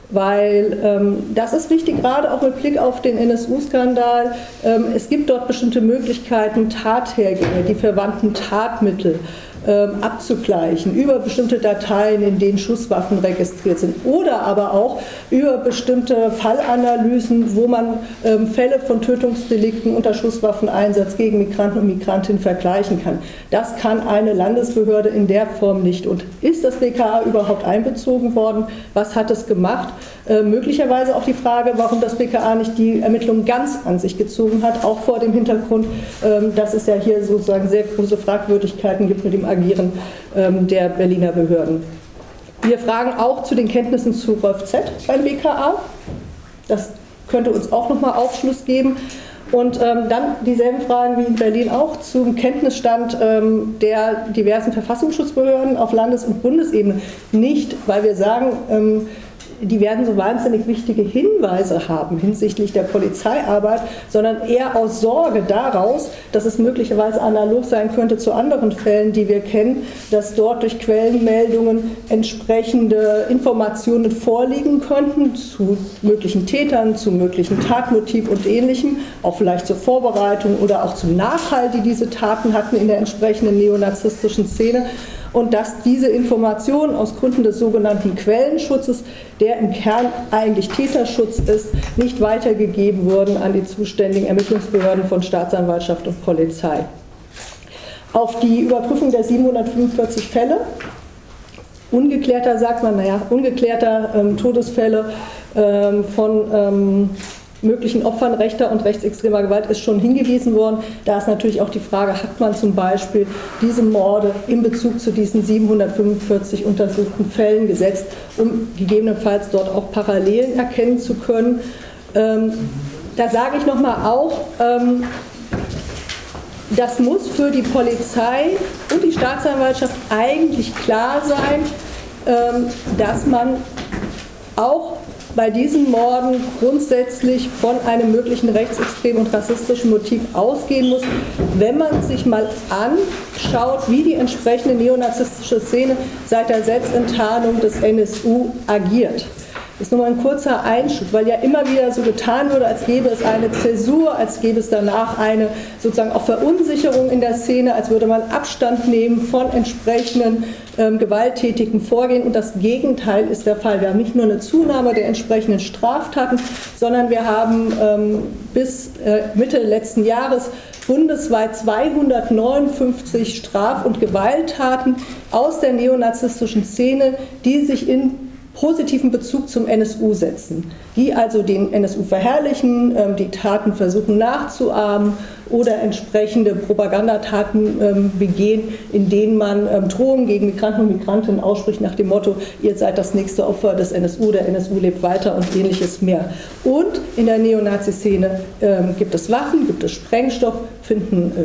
Weil ähm, das ist wichtig, gerade auch mit Blick auf den N S U-Skandal. Ähm, es gibt dort bestimmte Möglichkeiten, Tathergänge, die verwandten Tatmittel ähm, abzugleichen, über bestimmte Dateien, in denen Schusswaffen registriert sind, oder aber auch über bestimmte Fallanalysen, wo man ähm, Fälle von Tötungsdelikten unter Schusswaffeneinsatz gegen Migranten und Migrantinnen vergleichen kann. Das kann eine Landesbehörde in der Form nicht. Und ist das B K A überhaupt einbezogen worden? Was hat es gemacht? Äh, möglicherweise auch die Frage, warum das B K A nicht die Ermittlungen ganz an sich gezogen hat, auch vor dem Hintergrund, ähm, dass es ja hier sozusagen sehr große Fragwürdigkeiten gibt mit dem Agieren ähm, der Berliner Behörden. Wir fragen auch zu den Kenntnissen zu Rolf Z. beim B K A. Das könnte uns auch nochmal Aufschluss geben. Und ähm, dann dieselben Fragen wie in Berlin auch zum Kenntnisstand ähm, der diversen Verfassungsschutzbehörden auf Landes- und Bundesebene. Nicht, weil wir sagen, ähm, die werden so wahnsinnig wichtige Hinweise haben hinsichtlich der Polizeiarbeit, sondern eher aus Sorge daraus, dass es möglicherweise analog sein könnte zu anderen Fällen, die wir kennen, dass dort durch Quellenmeldungen entsprechende Informationen vorliegen könnten zu möglichen Tätern, zu möglichen Tatmotiv und Ähnlichem, auch vielleicht zur Vorbereitung oder auch zum Nachhalt, die diese Taten hatten in der entsprechenden neonazistischen Szene. Und dass diese Informationen aus Gründen des sogenannten Quellenschutzes, der im Kern eigentlich Täterschutz ist, nicht weitergegeben wurden an die zuständigen Ermittlungsbehörden von Staatsanwaltschaft und Polizei. Auf die Überprüfung der siebenhundertfünfundvierzig Fälle, ungeklärter, sagt man, naja, ungeklärter ähm, Todesfälle ähm, von ähm, möglichen Opfern rechter und rechtsextremer Gewalt ist schon hingewiesen worden. Da ist natürlich auch die Frage, hat man zum Beispiel diese Morde in Bezug zu diesen siebenhundertfünfundvierzig untersuchten Fällen gesetzt, um gegebenenfalls dort auch Parallelen erkennen zu können. Ähm, da sage ich nochmal auch, ähm, das muss für die Polizei und die Staatsanwaltschaft eigentlich klar sein, ähm, dass man auch bei diesen Morden grundsätzlich von einem möglichen rechtsextremen und rassistischen Motiv ausgehen muss, wenn man sich mal anschaut, wie die entsprechende neonazistische Szene seit der Selbstenttarnung des N S U agiert. Das ist nur mal ein kurzer Einschub, weil ja immer wieder so getan wurde, als gäbe es eine Zäsur, als gäbe es danach eine sozusagen auch Verunsicherung in der Szene, als würde man Abstand nehmen von entsprechenden ähm, gewalttätigen Vorgehen. Und das Gegenteil ist der Fall. Wir haben nicht nur eine Zunahme der entsprechenden Straftaten, sondern wir haben ähm, bis äh, Mitte letzten Jahres bundesweit zweihundertneunundfünfzig Straf- und Gewalttaten aus der neonazistischen Szene, die sich in positiven Bezug zum N S U setzen, die also den N S U verherrlichen, die Taten versuchen nachzuahmen oder entsprechende Propagandataten begehen, in denen man Drohungen gegen Migranten und Migrantinnen ausspricht nach dem Motto, ihr seid das nächste Opfer des N S U, der N S U lebt weiter und ähnliches mehr. Und in der Neonazi-Szene gibt es Waffen, gibt es Sprengstoff, finden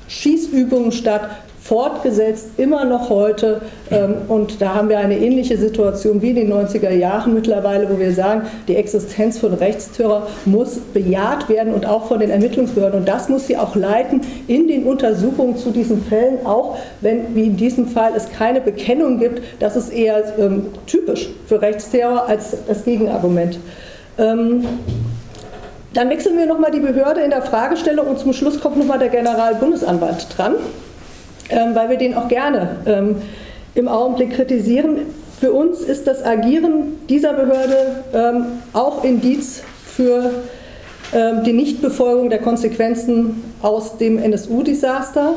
Schießübungen statt, fortgesetzt, immer noch heute. Und da haben wir eine ähnliche Situation wie in den neunziger Jahren mittlerweile, wo wir sagen, die Existenz von Rechtsterror muss bejaht werden und auch von den Ermittlungsbehörden. Und das muss sie auch leiten in den Untersuchungen zu diesen Fällen, auch wenn, wie in diesem Fall, es keine Bekennung gibt. Das ist eher ähm, typisch für Rechtsterror als das Gegenargument. Ähm, dann wechseln wir nochmal die Behörde in der Fragestellung und zum Schluss kommt nochmal der Generalbundesanwalt dran. Ähm, weil wir den auch gerne ähm, im Augenblick kritisieren. Für uns ist das Agieren dieser Behörde ähm, auch Indiz für ähm, die Nichtbefolgung der Konsequenzen aus dem N S U-Desaster.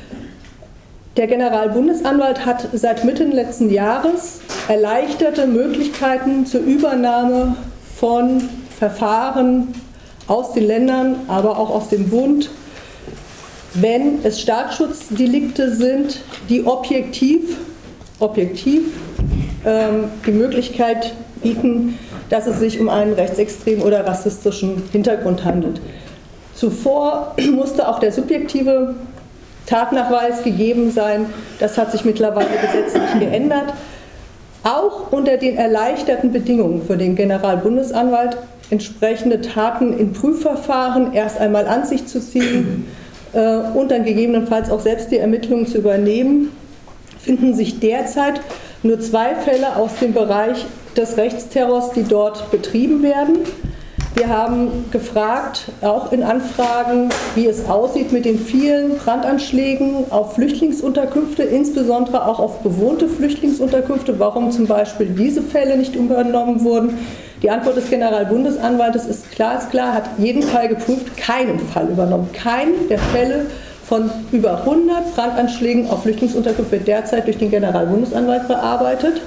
Der Generalbundesanwalt hat seit Mitte letzten Jahres erleichterte Möglichkeiten zur Übernahme von Verfahren aus den Ländern, aber auch aus dem Bund, wenn es Staatsschutzdelikte sind, die objektiv, objektiv ähm, die Möglichkeit bieten, dass es sich um einen rechtsextremen oder rassistischen Hintergrund handelt. Zuvor musste auch der subjektive Tatnachweis gegeben sein. Das hat sich mittlerweile gesetzlich geändert. Auch unter den erleichterten Bedingungen für den Generalbundesanwalt, entsprechende Taten in Prüfverfahren erst einmal an sich zu ziehen und dann gegebenenfalls auch selbst die Ermittlungen zu übernehmen, finden sich derzeit nur zwei Fälle aus dem Bereich des Rechtsterrors, die dort betrieben werden. Wir haben gefragt, auch in Anfragen, wie es aussieht mit den vielen Brandanschlägen auf Flüchtlingsunterkünfte, insbesondere auch auf bewohnte Flüchtlingsunterkünfte, warum zum Beispiel diese Fälle nicht übernommen wurden. Die Antwort des Generalbundesanwaltes ist klar, ist klar, hat jeden Fall geprüft, keinen Fall übernommen. Keinen der Fälle von über hundert Brandanschlägen auf Flüchtlingsunterkünfte wird derzeit durch den Generalbundesanwalt bearbeitet.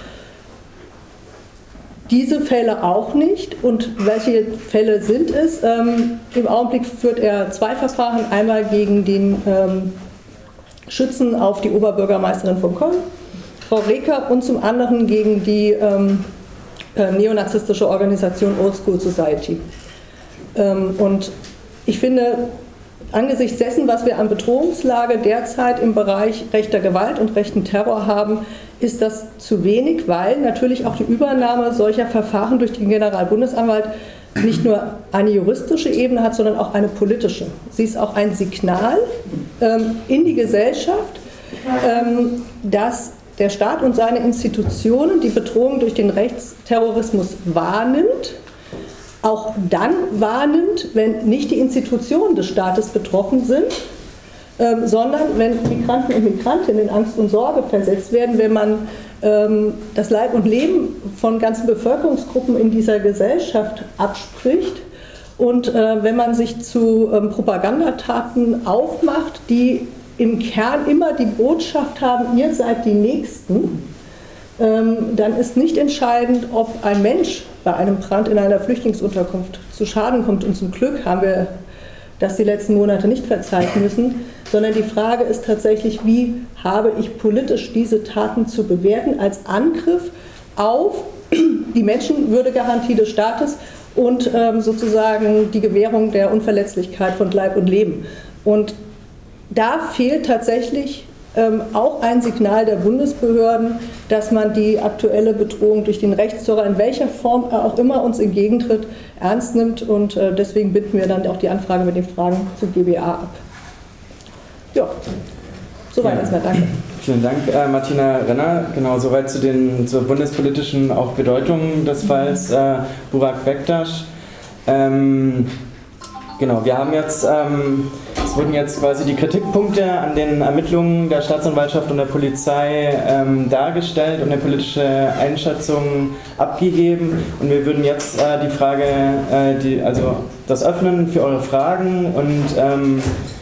Diese Fälle auch nicht. Und welche Fälle sind es? Ähm, Im Augenblick führt er zwei Verfahren, einmal gegen den ähm, Schützen auf die Oberbürgermeisterin von Köln, Frau Reker, und zum anderen gegen die ähm, äh, neonazistische Organisation Old School Society. Ähm, und ich finde, angesichts dessen, was wir an Bedrohungslage derzeit im Bereich rechter Gewalt und rechten Terror haben, ist das zu wenig, weil natürlich auch die Übernahme solcher Verfahren durch den Generalbundesanwalt nicht nur eine juristische Ebene hat, sondern auch eine politische. Sie ist auch ein Signal ähm, in die Gesellschaft, ähm, dass der Staat und seine Institutionen die Bedrohung durch den Rechtsterrorismus wahrnimmt, auch dann wahrnimmt, wenn nicht die Institutionen des Staates betroffen sind, ähm, sondern wenn Migranten und Migrantinnen in Angst und Sorge versetzt werden, wenn man ähm, das Leib und Leben von ganzen Bevölkerungsgruppen in dieser Gesellschaft abspricht und äh, wenn man sich zu ähm, Propagandataten aufmacht, die im Kern immer die Botschaft haben, ihr seid die Nächsten, ähm, dann ist nicht entscheidend, ob ein Mensch bei einem Brand in einer Flüchtlingsunterkunft zu Schaden kommt. Und zum Glück haben wir das die letzten Monate nicht verzeichnen müssen, sondern die Frage ist tatsächlich, wie habe ich politisch diese Taten zu bewerten als Angriff auf die Menschenwürdegarantie des Staates und ähm, sozusagen die Gewährung der Unverletzlichkeit von Leib und Leben. Und da fehlt tatsächlich ähm, auch ein Signal der Bundesbehörden, dass man die aktuelle Bedrohung durch den Rechtsterror, in welcher Form er auch immer uns entgegentritt, ernst nimmt. Und äh, deswegen bitten wir dann auch die Anfrage mit den Fragen zu G B A ab. Ja, soweit ja. Erstmal. Danke. Vielen Dank, äh, Martina Renner. Genau, soweit zu den, zur bundespolitischen auch Bedeutung des Falls äh, Burak Bektaş. Ähm, genau, wir haben jetzt... Ähm, Es wurden jetzt quasi die Kritikpunkte an den Ermittlungen der Staatsanwaltschaft und der Polizei ähm, dargestellt und eine politische Einschätzung abgegeben. Und wir würden jetzt äh, die Frage, äh, die, also das öffnen für eure Fragen und ähm,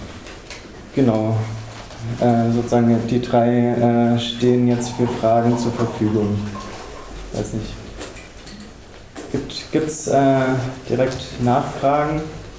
genau, äh, sozusagen die drei äh, stehen jetzt für Fragen zur Verfügung. Ich weiß nicht. Gibt es äh, direkt Nachfragen?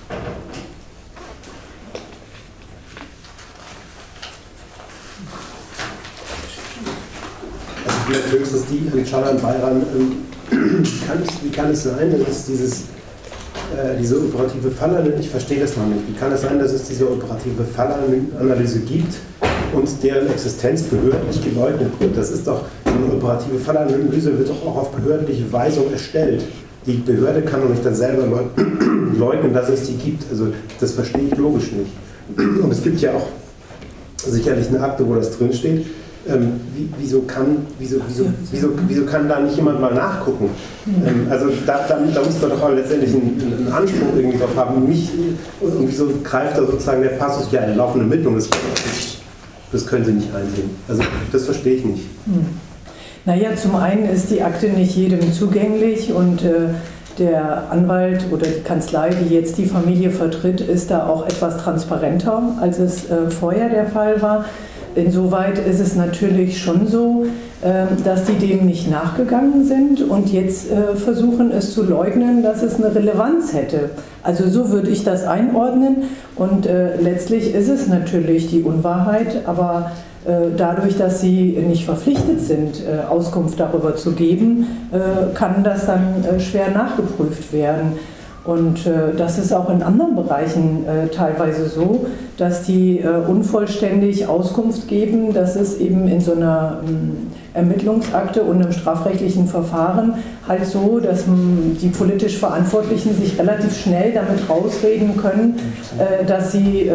Vielleicht höchstens die an Çağlayan Bayram. Kann es, wie kann es sein, dass es dieses äh, diese operative Fallanalyse, ich verstehe das noch nicht. Wie kann es sein, dass es diese operative Fallanalyse gibt und deren Existenz behördlich geleugnet wird? Das ist doch, eine operative Fallanalyse wird doch auch auf behördliche Weisung erstellt. Die Behörde kann doch nicht dann selber leugnen, dass es die gibt. Also das verstehe ich logisch nicht. Und es gibt ja auch sicherlich eine Akte, wo das drinsteht. Ähm, wie, wieso, kann, wieso, wieso, wieso, wieso kann da nicht jemand mal nachgucken? Ähm, also da, da, da muss man doch auch letztendlich einen, einen Anspruch irgendwie drauf haben. Nicht, und wieso greift da sozusagen der Passus, ja, eine laufende Ermittlung, das, das können Sie nicht einsehen. Also das verstehe ich nicht. Hm. Naja, zum einen ist die Akte nicht jedem zugänglich und äh, der Anwalt oder die Kanzlei, die jetzt die Familie vertritt, ist da auch etwas transparenter, als es äh, vorher der Fall war. Insoweit ist es natürlich schon so, äh, dass die dem nicht nachgegangen sind und jetzt äh, versuchen es zu leugnen, dass es eine Relevanz hätte. Also so würde ich das einordnen und äh, letztlich ist es natürlich die Unwahrheit, aber dadurch, dass sie nicht verpflichtet sind, Auskunft darüber zu geben, kann das dann schwer nachgeprüft werden. Und das ist auch in anderen Bereichen teilweise so, dass die unvollständig Auskunft geben. Das ist eben in so einer Ermittlungsakte und im strafrechtlichen Verfahren halt so, dass die politisch Verantwortlichen sich relativ schnell damit rausreden können, dass sie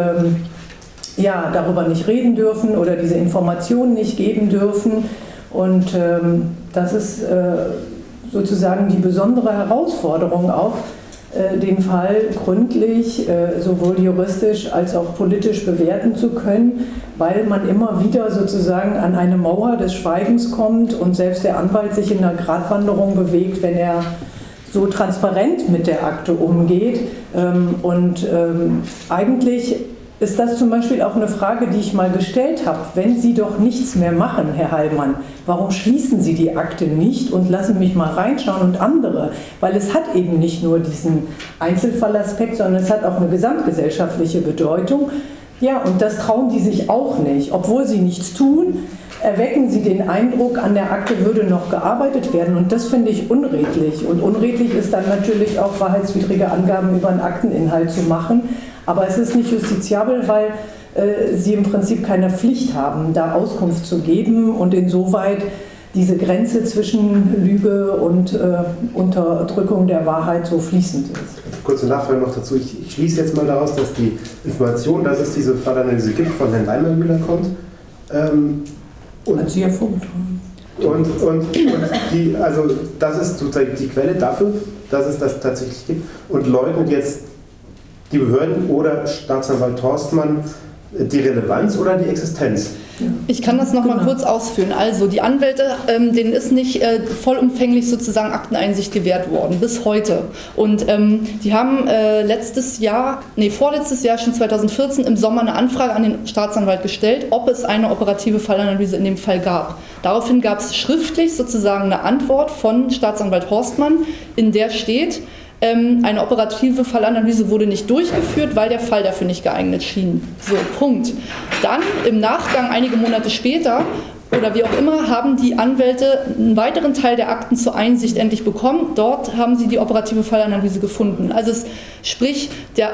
ja, darüber nicht reden dürfen oder diese Informationen nicht geben dürfen. Und ähm, das ist äh, sozusagen die besondere Herausforderung auch, äh, den Fall gründlich, äh, sowohl juristisch als auch politisch bewerten zu können, weil man immer wieder sozusagen an eine Mauer des Schweigens kommt und selbst der Anwalt sich in einer Gratwanderung bewegt, wenn er so transparent mit der Akte umgeht. Ähm, und ähm, eigentlich ist das zum Beispiel auch eine Frage, die ich mal gestellt habe. Wenn Sie doch nichts mehr machen, Herr Heilmann, warum schließen Sie die Akte nicht und lassen mich mal reinschauen und andere? Weil es hat eben nicht nur diesen Einzelfallaspekt, sondern es hat auch eine gesamtgesellschaftliche Bedeutung. Ja, und das trauen die sich auch nicht. Obwohl sie nichts tun, erwecken sie den Eindruck, an der Akte würde noch gearbeitet werden. Und das finde ich unredlich. Und unredlich ist dann natürlich auch, wahrheitswidrige Angaben über einen Akteninhalt zu machen. Aber es ist nicht justiziabel, weil äh, sie im Prinzip keine Pflicht haben, da Auskunft zu geben und insoweit diese Grenze zwischen Lüge und äh, Unterdrückung der Wahrheit so fließend ist. Kurze Nachfrage noch dazu. Ich, ich schließe jetzt mal daraus, dass die Information, dass es diese Fallanalyse gibt, von Herrn Weimermüller kommt. Ähm, und, Hat sie ja vorgetragen. Und, und, und die, also das ist sozusagen die Quelle dafür, dass es das tatsächlich gibt und leugnet jetzt die Behörden oder Staatsanwalt Torstmann die Relevanz oder die Existenz? Ich kann das noch genau. mal kurz ausführen. Also die Anwälte, ähm, denen ist nicht äh, vollumfänglich sozusagen Akteneinsicht gewährt worden, bis heute. Und ähm, die haben äh, letztes Jahr, nee, vorletztes Jahr, schon zweitausendvierzehn, im Sommer eine Anfrage an den Staatsanwalt gestellt, ob es eine operative Fallanalyse in dem Fall gab. Daraufhin gab es schriftlich sozusagen eine Antwort von Staatsanwalt Horstmann, in der steht, eine operative Fallanalyse wurde nicht durchgeführt, weil der Fall dafür nicht geeignet schien. So, Punkt. Dann im Nachgang, einige Monate später, oder wie auch immer, haben die Anwälte einen weiteren Teil der Akten zur Einsicht endlich bekommen. Dort haben sie die operative Fallanalyse gefunden. Also es, sprich, der,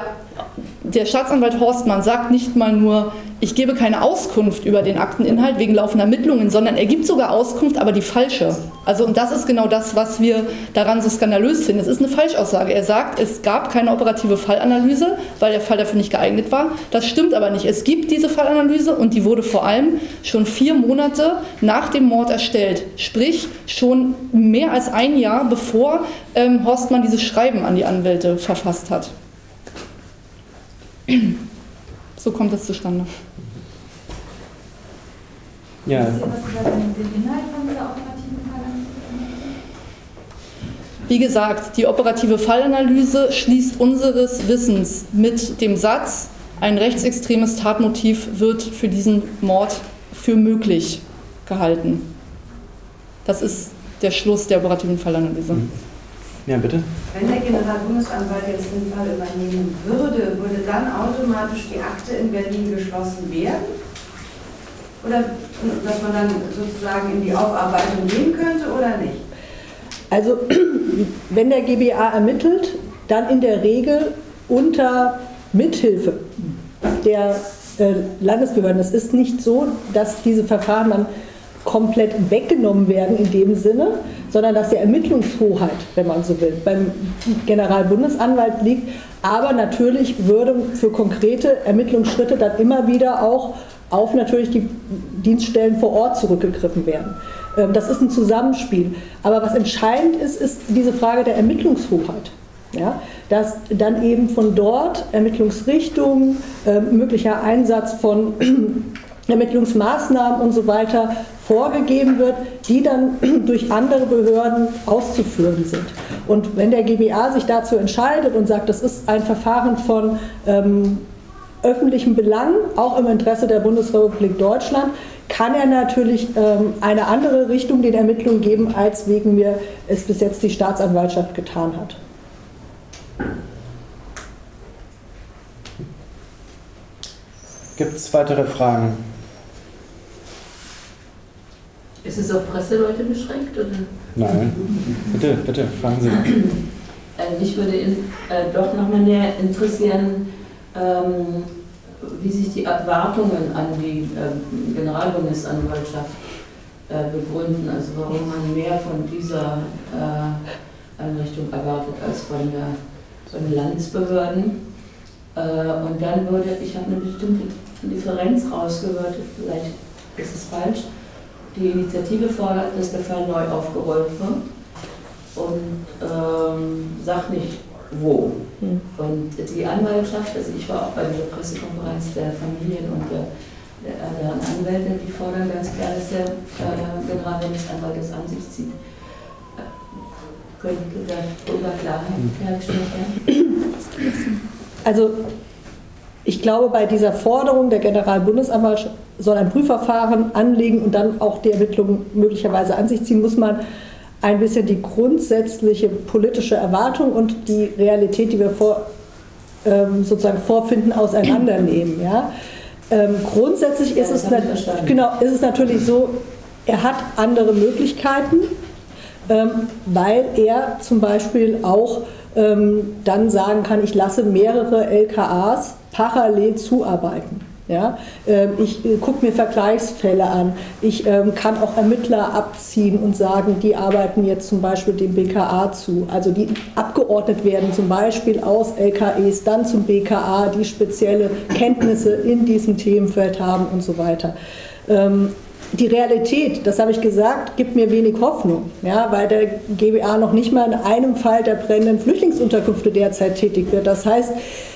der Staatsanwalt Horstmann sagt nicht mal nur, ich gebe keine Auskunft über den Akteninhalt wegen laufender Ermittlungen, sondern er gibt sogar Auskunft, aber die falsche. Also und das ist genau das, was wir daran so skandalös finden. Es ist eine Falschaussage. Er sagt, es gab keine operative Fallanalyse, weil der Fall dafür nicht geeignet war. Das stimmt aber nicht. Es gibt diese Fallanalyse und die wurde vor allem schon vier Monate nach dem Mord erstellt. Sprich, schon mehr als ein Jahr, bevor ähm, Horstmann dieses Schreiben an die Anwälte verfasst hat. So kommt das zustande. Ja. Was über den Inhalt von dieser operativen Fallanalyse? Wie gesagt, die operative Fallanalyse schließt unseres Wissens mit dem Satz, ein rechtsextremes Tatmotiv wird für diesen Mord für möglich gehalten. Das ist der Schluss der operativen Fallanalyse. Ja, bitte. Wenn der Generalbundesanwalt jetzt den Fall übernehmen würde, würde dann automatisch die Akte in Berlin geschlossen werden? Oder dass man dann sozusagen in die Aufarbeitung gehen könnte oder nicht? Also wenn der G B A ermittelt, dann in der Regel unter Mithilfe der äh, Landesbehörden. Es ist nicht so, dass diese Verfahren dann komplett weggenommen werden in dem Sinne, sondern dass die Ermittlungshoheit, wenn man so will, beim Generalbundesanwalt liegt, aber natürlich würde für konkrete Ermittlungsschritte dann immer wieder auch auf natürlich die Dienststellen vor Ort zurückgegriffen werden. Das ist ein Zusammenspiel. Aber was entscheidend ist, ist diese Frage der Ermittlungshoheit. Ja, dass dann eben von dort Ermittlungsrichtungen, äh, möglicher Einsatz von Ermittlungsmaßnahmen und so weiter vorgegeben wird, die dann durch andere Behörden auszuführen sind. Und wenn der G B A sich dazu entscheidet und sagt, das ist ein Verfahren von ähm, öffentlichem Belang, auch im Interesse der Bundesrepublik Deutschland, kann er natürlich ähm, eine andere Richtung den Ermittlungen geben, als wegen mir es bis jetzt die Staatsanwaltschaft getan hat. Gibt es weitere Fragen? Ist es auf Presseleute beschränkt? Oder? Nein. Bitte, bitte, fragen Sie. Also mich würde in, äh, doch nochmal näher interessieren, ähm, wie sich die Erwartungen an die äh, Generalbundesanwaltschaft äh, begründen. Also warum man mehr von dieser äh, Einrichtung erwartet als von, der, von den Landesbehörden. Äh, und dann würde, ich habe eine bestimmte Differenz rausgehört, vielleicht ist es falsch. Die Initiative fordert, dass der Fall neu aufgerollt wird und ähm, sagt nicht wo. Mhm. Und die Anwaltschaft, also ich war auch bei dieser Pressekonferenz der Familien und der, der, deren Anwälte, die fordern ganz klar, dass der äh, Generalbundesanwalt das an sich zieht. Äh, können Sie darüber Klarheit herstellen? Also ich glaube, bei dieser Forderung, der Generalbundesanwalt soll ein Prüfverfahren anlegen und dann auch die Ermittlungen möglicherweise an sich ziehen, muss man ein bisschen die grundsätzliche politische Erwartung und die Realität, die wir vor, ähm, sozusagen vorfinden, auseinandernehmen. Ja? Ähm, grundsätzlich ist, ja, es nat- genau, ist es natürlich so, er hat andere Möglichkeiten, ähm, weil er zum Beispiel auch ähm, dann sagen kann, ich lasse mehrere L K As parallel zuarbeiten. Ja, ähm, ich äh, gucke mir Vergleichsfälle an, ich ähm, kann auch Ermittler abziehen und sagen, die arbeiten jetzt zum Beispiel dem B K A zu, also die abgeordnet werden zum Beispiel aus L K Es dann zum B K A, die spezielle Kenntnisse in diesem Themenfeld haben und so weiter. Ähm, die Realität, das habe ich gesagt, gibt mir wenig Hoffnung, ja, weil der G B A noch nicht mal in einem Fall der brennenden Flüchtlingsunterkünfte derzeit tätig wird. Das heißt,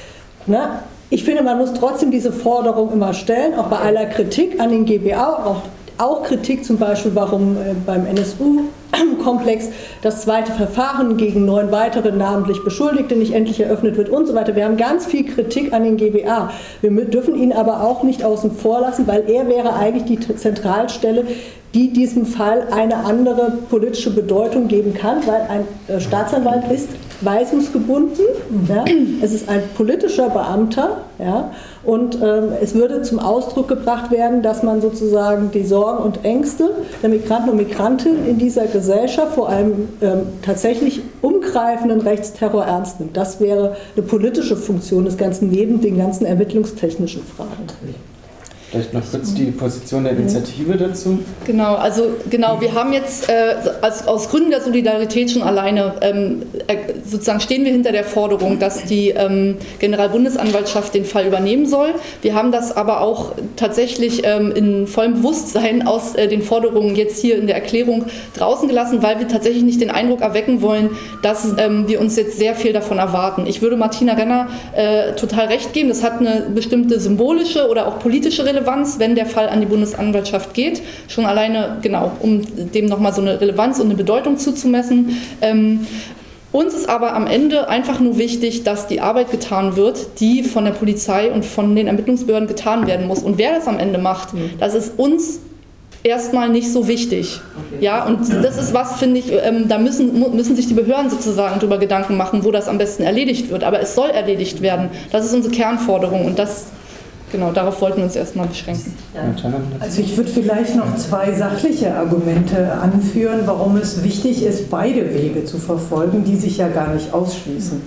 na, ich finde, man muss trotzdem diese Forderung immer stellen, auch bei aller Kritik an den G B A, auch, auch Kritik zum Beispiel, warum äh, beim N S U-Komplex das zweite Verfahren gegen neun weitere namentlich Beschuldigte nicht endlich eröffnet wird und so weiter. Wir haben ganz viel Kritik an den G B A. Wir dürfen ihn aber auch nicht außen vor lassen, weil er wäre eigentlich die Zentralstelle, die diesem Fall eine andere politische Bedeutung geben kann, weil ein äh, Staatsanwalt ist weisungsgebunden, ja, es ist ein politischer Beamter, ja, und ähm, es würde zum Ausdruck gebracht werden, dass man sozusagen die Sorgen und Ängste der Migranten und Migrantinnen in dieser Gesellschaft, vor allem ähm, tatsächlich umgreifenden Rechtsterror ernst nimmt. Das wäre eine politische Funktion des Ganzen, neben den ganzen ermittlungstechnischen Fragen. Vielleicht noch kurz die Position der Initiative dazu. Genau, also genau, wir haben jetzt äh, als, aus Gründen der Solidarität schon alleine, ähm, äh, sozusagen stehen wir hinter der Forderung, dass die ähm, Generalbundesanwaltschaft den Fall übernehmen soll. Wir haben das aber auch tatsächlich ähm, in vollem Bewusstsein aus äh, den Forderungen jetzt hier in der Erklärung draußen gelassen, weil wir tatsächlich nicht den Eindruck erwecken wollen, dass ähm, wir uns jetzt sehr viel davon erwarten. Ich würde Martina Renner äh, total recht geben, das hat eine bestimmte symbolische oder auch politische Relevanz, wenn der Fall an die Bundesanwaltschaft geht. Schon alleine, genau, um dem nochmal so eine Relevanz und eine Bedeutung zuzumessen. Ähm, uns ist aber am Ende einfach nur wichtig, dass die Arbeit getan wird, die von der Polizei und von den Ermittlungsbehörden getan werden muss. Und wer das am Ende macht, das ist uns erstmal nicht so wichtig. Ja, und das ist was, finde ich, ähm, da müssen, müssen sich die Behörden sozusagen darüber Gedanken machen, wo das am besten erledigt wird. Aber es soll erledigt werden. Das ist unsere Kernforderung und das Genau, darauf wollten wir uns erstmal beschränken. Also ich würde vielleicht noch zwei sachliche Argumente anführen, warum es wichtig ist, beide Wege zu verfolgen, die sich ja gar nicht ausschließen.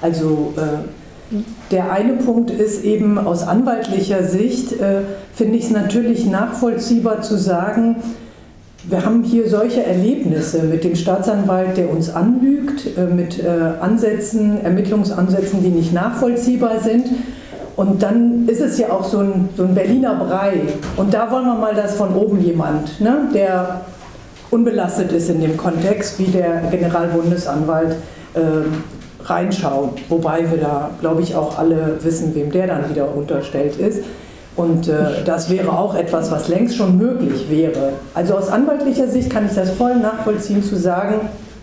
Also äh, der eine Punkt ist eben aus anwaltlicher Sicht, äh, finde ich es natürlich nachvollziehbar zu sagen, wir haben hier solche Erlebnisse mit dem Staatsanwalt, der uns anlügt, äh, mit äh, Ansätzen, Ermittlungsansätzen, die nicht nachvollziehbar sind. Und dann ist es ja auch so ein, so ein Berliner Brei. Und da wollen wir mal, dass von oben jemand, ne, der unbelastet ist in dem Kontext, wie der Generalbundesanwalt, äh, reinschaut. Wobei wir da, glaube ich, auch alle wissen, wem der dann wieder unterstellt ist. Und äh, das wäre auch etwas, was längst schon möglich wäre. Also aus anwaltlicher Sicht kann ich das voll nachvollziehen, zu sagen,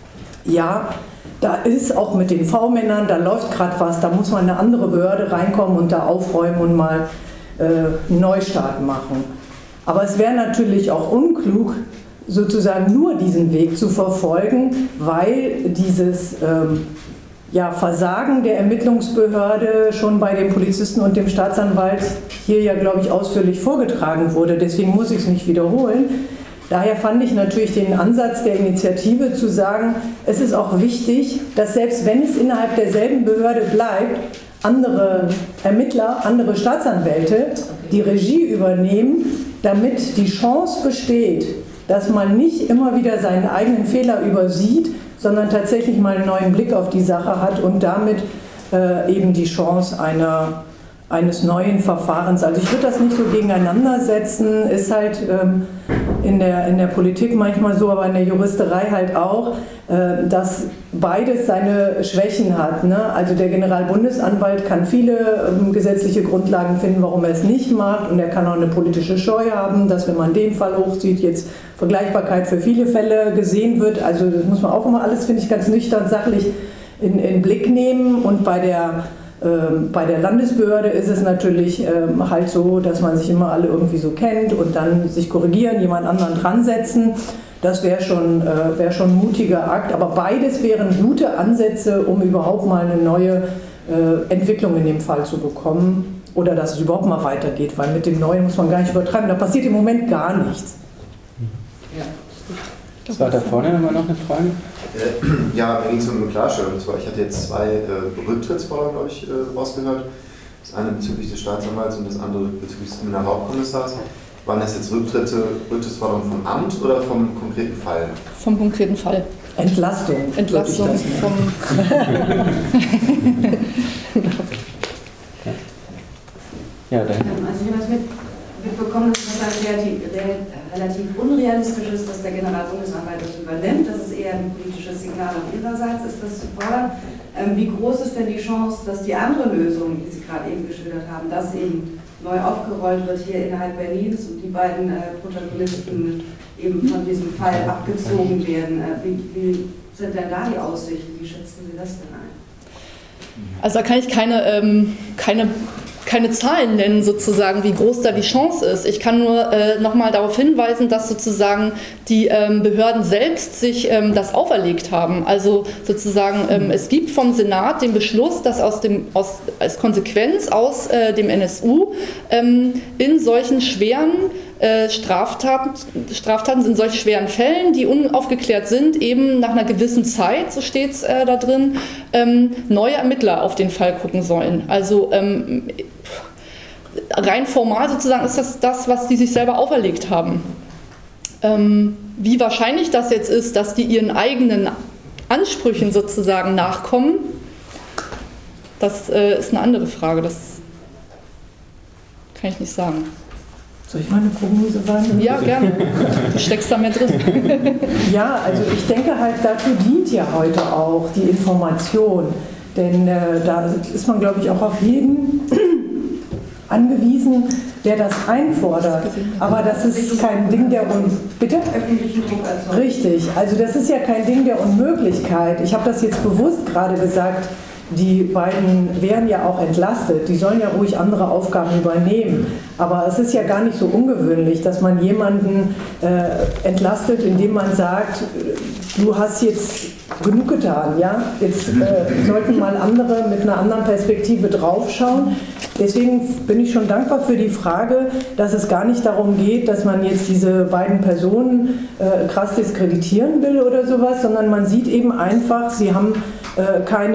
ja, da ist auch mit den V-Männern, da läuft gerade was, da muss mal eine andere Behörde reinkommen und da aufräumen und mal äh, einen Neustart machen. Aber es wäre natürlich auch unklug, sozusagen nur diesen Weg zu verfolgen, weil dieses ähm, ja, Versagen der Ermittlungsbehörde schon bei dem Polizisten und dem Staatsanwalt hier ja, glaube ich, ausführlich vorgetragen wurde. Deswegen muss ich es nicht wiederholen. Daher fand ich natürlich den Ansatz der Initiative zu sagen, es ist auch wichtig, dass selbst wenn es innerhalb derselben Behörde bleibt, andere Ermittler, andere Staatsanwälte die Regie übernehmen, damit die Chance besteht, dass man nicht immer wieder seinen eigenen Fehler übersieht, sondern tatsächlich mal einen neuen Blick auf die Sache hat und damit äh, eben die Chance einer, eines neuen Verfahrens. Also ich würde das nicht so gegeneinander setzen, ist halt ähm, in der, in der Politik manchmal so, aber in der Juristerei halt auch, äh, dass beides seine Schwächen hat. Ne? Also der Generalbundesanwalt kann viele ähm, gesetzliche Grundlagen finden, warum er es nicht macht, und er kann auch eine politische Scheu haben, dass, wenn man den Fall hochzieht, jetzt Vergleichbarkeit für viele Fälle gesehen wird. Also das muss man auch immer alles, finde ich, ganz nüchtern, sachlich in, in Blick nehmen. Und bei der Bei der Landesbehörde ist es natürlich ähm, halt so, dass man sich immer alle irgendwie so kennt und dann sich korrigieren, jemand anderen dran setzen. Das wäre schon, äh, wär schon ein mutiger Akt. Aber beides wären gute Ansätze, um überhaupt mal eine neue äh, Entwicklung in dem Fall zu bekommen. Oder dass es überhaupt mal weitergeht, weil mit dem Neuen muss man gar nicht übertreiben. Da passiert im Moment gar nichts. Ja. Das war da vorne immer noch eine Frage. Äh, ja, mir ging es um eine Klarstellung. Und zwar, ich hatte jetzt zwei äh, Rücktrittsforderungen, glaube ich, äh, rausgehört. Das eine bezüglich des Staatsanwalts und das andere bezüglich des Kriminalhauptkommissars. Waren das jetzt Rücktritte, Rücktrittsforderungen vom Amt oder vom konkreten Fall? Vom konkreten Fall. Entlastung. Entlastung vom. Ja, dann. Also ich habe das mit, mitbekommen, dass das halt relativ unrealistisch ist, dass der Generalbundesanwalt das übernimmt. Das ist eher ein politisches Signal auf ihrerseits, ist das zu fordern. Ähm, wie groß ist denn die Chance, dass die andere Lösung, die Sie gerade eben geschildert haben, dass eben neu aufgerollt wird hier innerhalb Berlins und die beiden äh, Protagonisten eben von diesem Fall abgezogen werden? Äh, wie, wie sind denn da die Aussichten? Wie schätzen Sie das denn ein? Also da kann ich keine, ähm, keine, keine Zahlen nennen, sozusagen, wie groß da die Chance ist. Ich kann nur äh, nochmal darauf hinweisen, dass sozusagen die ähm, Behörden selbst sich ähm, das auferlegt haben. Also sozusagen, ähm, es gibt vom Senat den Beschluss, dass aus dem, aus, als Konsequenz aus äh, dem N S U ähm, in solchen schweren äh, Straftaten, Straftaten, in solch schweren Fällen, die unaufgeklärt sind, eben nach einer gewissen Zeit, so steht es äh, da drin, ähm, neue Ermittler auf den Fall gucken sollen. Also ähm, rein formal sozusagen ist das das, was die sich selber auferlegt haben. Ähm, wie wahrscheinlich das jetzt ist, dass die ihren eigenen Ansprüchen sozusagen nachkommen, das äh, ist eine andere Frage. Das kann ich nicht sagen. Soll ich mal eine Prognose wagen? Ja, gerne. Du steckst da mehr drin. Ja, also ich denke halt, dazu dient ja heute auch die Information. Denn äh, da ist man, glaube ich, auch auf jeden angewiesen, der das einfordert. Aber das ist kein Ding der Un... Bitte? Öffentlichen Druck erzeugen. Richtig. Also das ist ja kein Ding der Unmöglichkeit. Ich habe das jetzt bewusst gerade gesagt. Die beiden wären ja auch entlastet, die sollen ja ruhig andere Aufgaben übernehmen. Aber es ist ja gar nicht so ungewöhnlich, dass man jemanden äh, entlastet, indem man sagt, du hast jetzt genug getan, ja? Jetzt äh, sollten mal andere mit einer anderen Perspektive draufschauen. Deswegen bin ich schon dankbar für die Frage, dass es gar nicht darum geht, dass man jetzt diese beiden Personen äh, krass diskreditieren will oder sowas, sondern man sieht eben einfach, sie haben äh, keine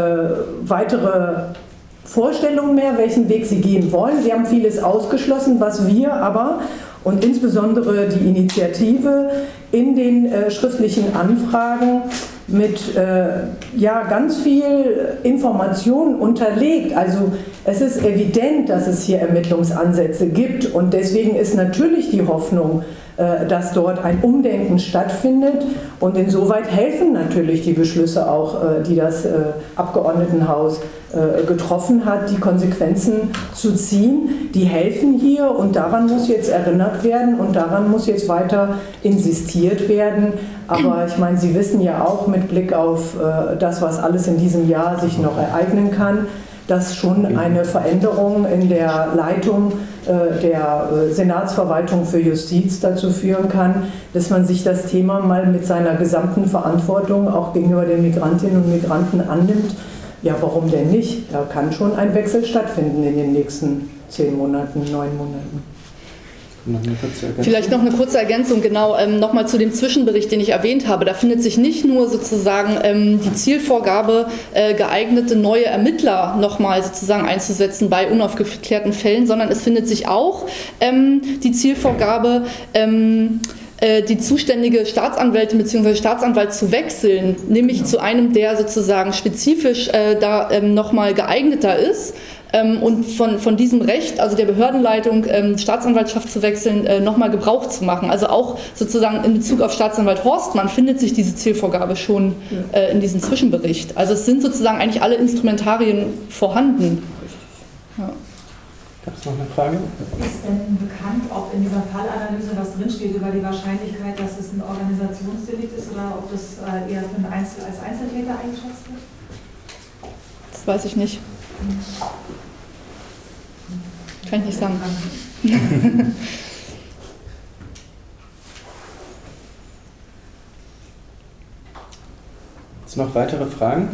äh, weitere Vorstellung mehr, welchen Weg sie gehen wollen. Sie haben vieles ausgeschlossen, was wir aber und insbesondere die Initiative in den äh, schriftlichen Anfragen mit äh, ja, ganz viel Information unterlegt. Also es ist evident, dass es hier Ermittlungsansätze gibt und deswegen ist natürlich die Hoffnung, äh, dass dort ein Umdenken stattfindet und insoweit helfen natürlich die Beschlüsse auch, äh, die das äh, Abgeordnetenhaus äh, getroffen hat, die Konsequenzen zu ziehen. Die helfen hier und daran muss jetzt erinnert werden und daran muss jetzt weiter insistiert werden. Aber ich meine, Sie wissen ja auch mit Blick auf äh, das, was alles in diesem Jahr sich noch ereignen kann, dass schon eine Veränderung in der Leitung äh, der äh, Senatsverwaltung für Justiz dazu führen kann, dass man sich das Thema mal mit seiner gesamten Verantwortung auch gegenüber den Migrantinnen und Migranten annimmt. Ja, warum denn nicht? Da kann schon ein Wechsel stattfinden in den nächsten zehn Monaten, neun Monaten. Vielleicht noch eine kurze Ergänzung, genau, ähm, nochmal zu dem Zwischenbericht, den ich erwähnt habe. Da findet sich nicht nur sozusagen ähm, die Zielvorgabe, äh, geeignete neue Ermittler nochmal sozusagen einzusetzen bei unaufgeklärten Fällen, sondern es findet sich auch ähm, die Zielvorgabe, ähm, äh, die zuständige Staatsanwältin bzw. Staatsanwalt zu wechseln, nämlich zu einem, der sozusagen spezifisch äh, da ähm, nochmal geeigneter ist. Ähm, und von, von diesem Recht, also der Behördenleitung, ähm, Staatsanwaltschaft zu wechseln, äh, nochmal Gebrauch zu machen. Also auch sozusagen in Bezug auf Staatsanwalt Horstmann findet sich diese Zielvorgabe schon äh, in diesem Zwischenbericht. Also es sind sozusagen eigentlich alle Instrumentarien vorhanden. Ja. Gab es noch eine Frage? Ist denn bekannt, ob in dieser Fallanalyse was drinsteht über die Wahrscheinlichkeit, dass es ein Organisationsdelikt ist oder ob das äh, eher für einen Einzel- als Einzeltäter eingeschätzt wird? Das weiß ich nicht. Kann ich nicht sagen. Jetzt noch weitere Fragen?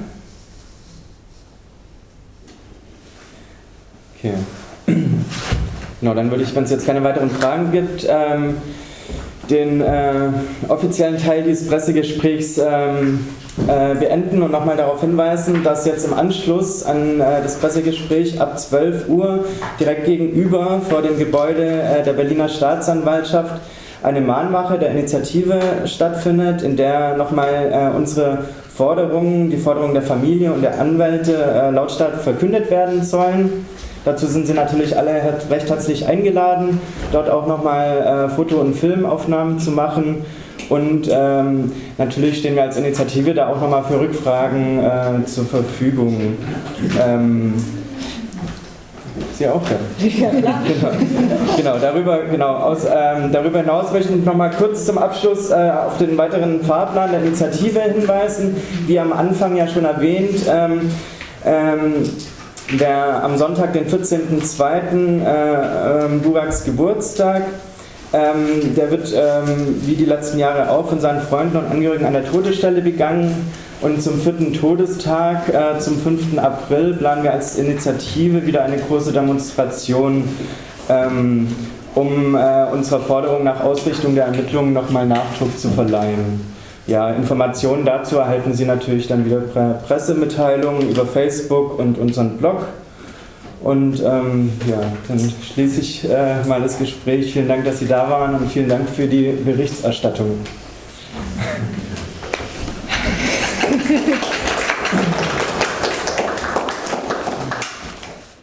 Okay. Genau, dann würde ich, wenn es jetzt keine weiteren Fragen gibt, ähm, den äh, offiziellen Teil dieses Pressegesprächs ähm, äh, beenden und nochmal darauf hinweisen, dass jetzt im Anschluss an äh, das Pressegespräch ab zwölf Uhr direkt gegenüber vor dem Gebäude äh, der Berliner Staatsanwaltschaft eine Mahnwache der Initiative stattfindet, in der nochmal äh, unsere Forderungen, die Forderungen der Familie und der Anwälte äh, lautstark verkündet werden sollen. Dazu sind Sie natürlich alle recht herzlich eingeladen, dort auch nochmal äh, Foto- und Filmaufnahmen zu machen. Und ähm, natürlich stehen wir als Initiative da auch nochmal für Rückfragen äh, zur Verfügung. Ähm, Sie auch, ja? Ja, klar. Genau, genau, darüber, genau aus, ähm, darüber hinaus möchte ich nochmal kurz zum Abschluss äh, auf den weiteren Fahrplan der Initiative hinweisen. Wie am Anfang ja schon erwähnt, ähm, ähm, der am Sonntag, den vierzehnten zweiten Äh, ähm, Buraks Geburtstag, ähm, der wird ähm, wie die letzten Jahre auch von seinen Freunden und Angehörigen an der Todesstelle begangen. Und zum vierten Todestag, äh, zum fünften April, planen wir als Initiative wieder eine große Demonstration, ähm, um äh, unserer Forderung nach Ausrichtung der Ermittlungen nochmal Nachdruck zu verleihen. Ja, Informationen dazu erhalten Sie natürlich dann wieder per Pressemitteilungen über Facebook und unseren Blog. Und ähm, ja, dann schließe ich äh, mal das Gespräch. Vielen Dank, dass Sie da waren und vielen Dank für die Berichterstattung.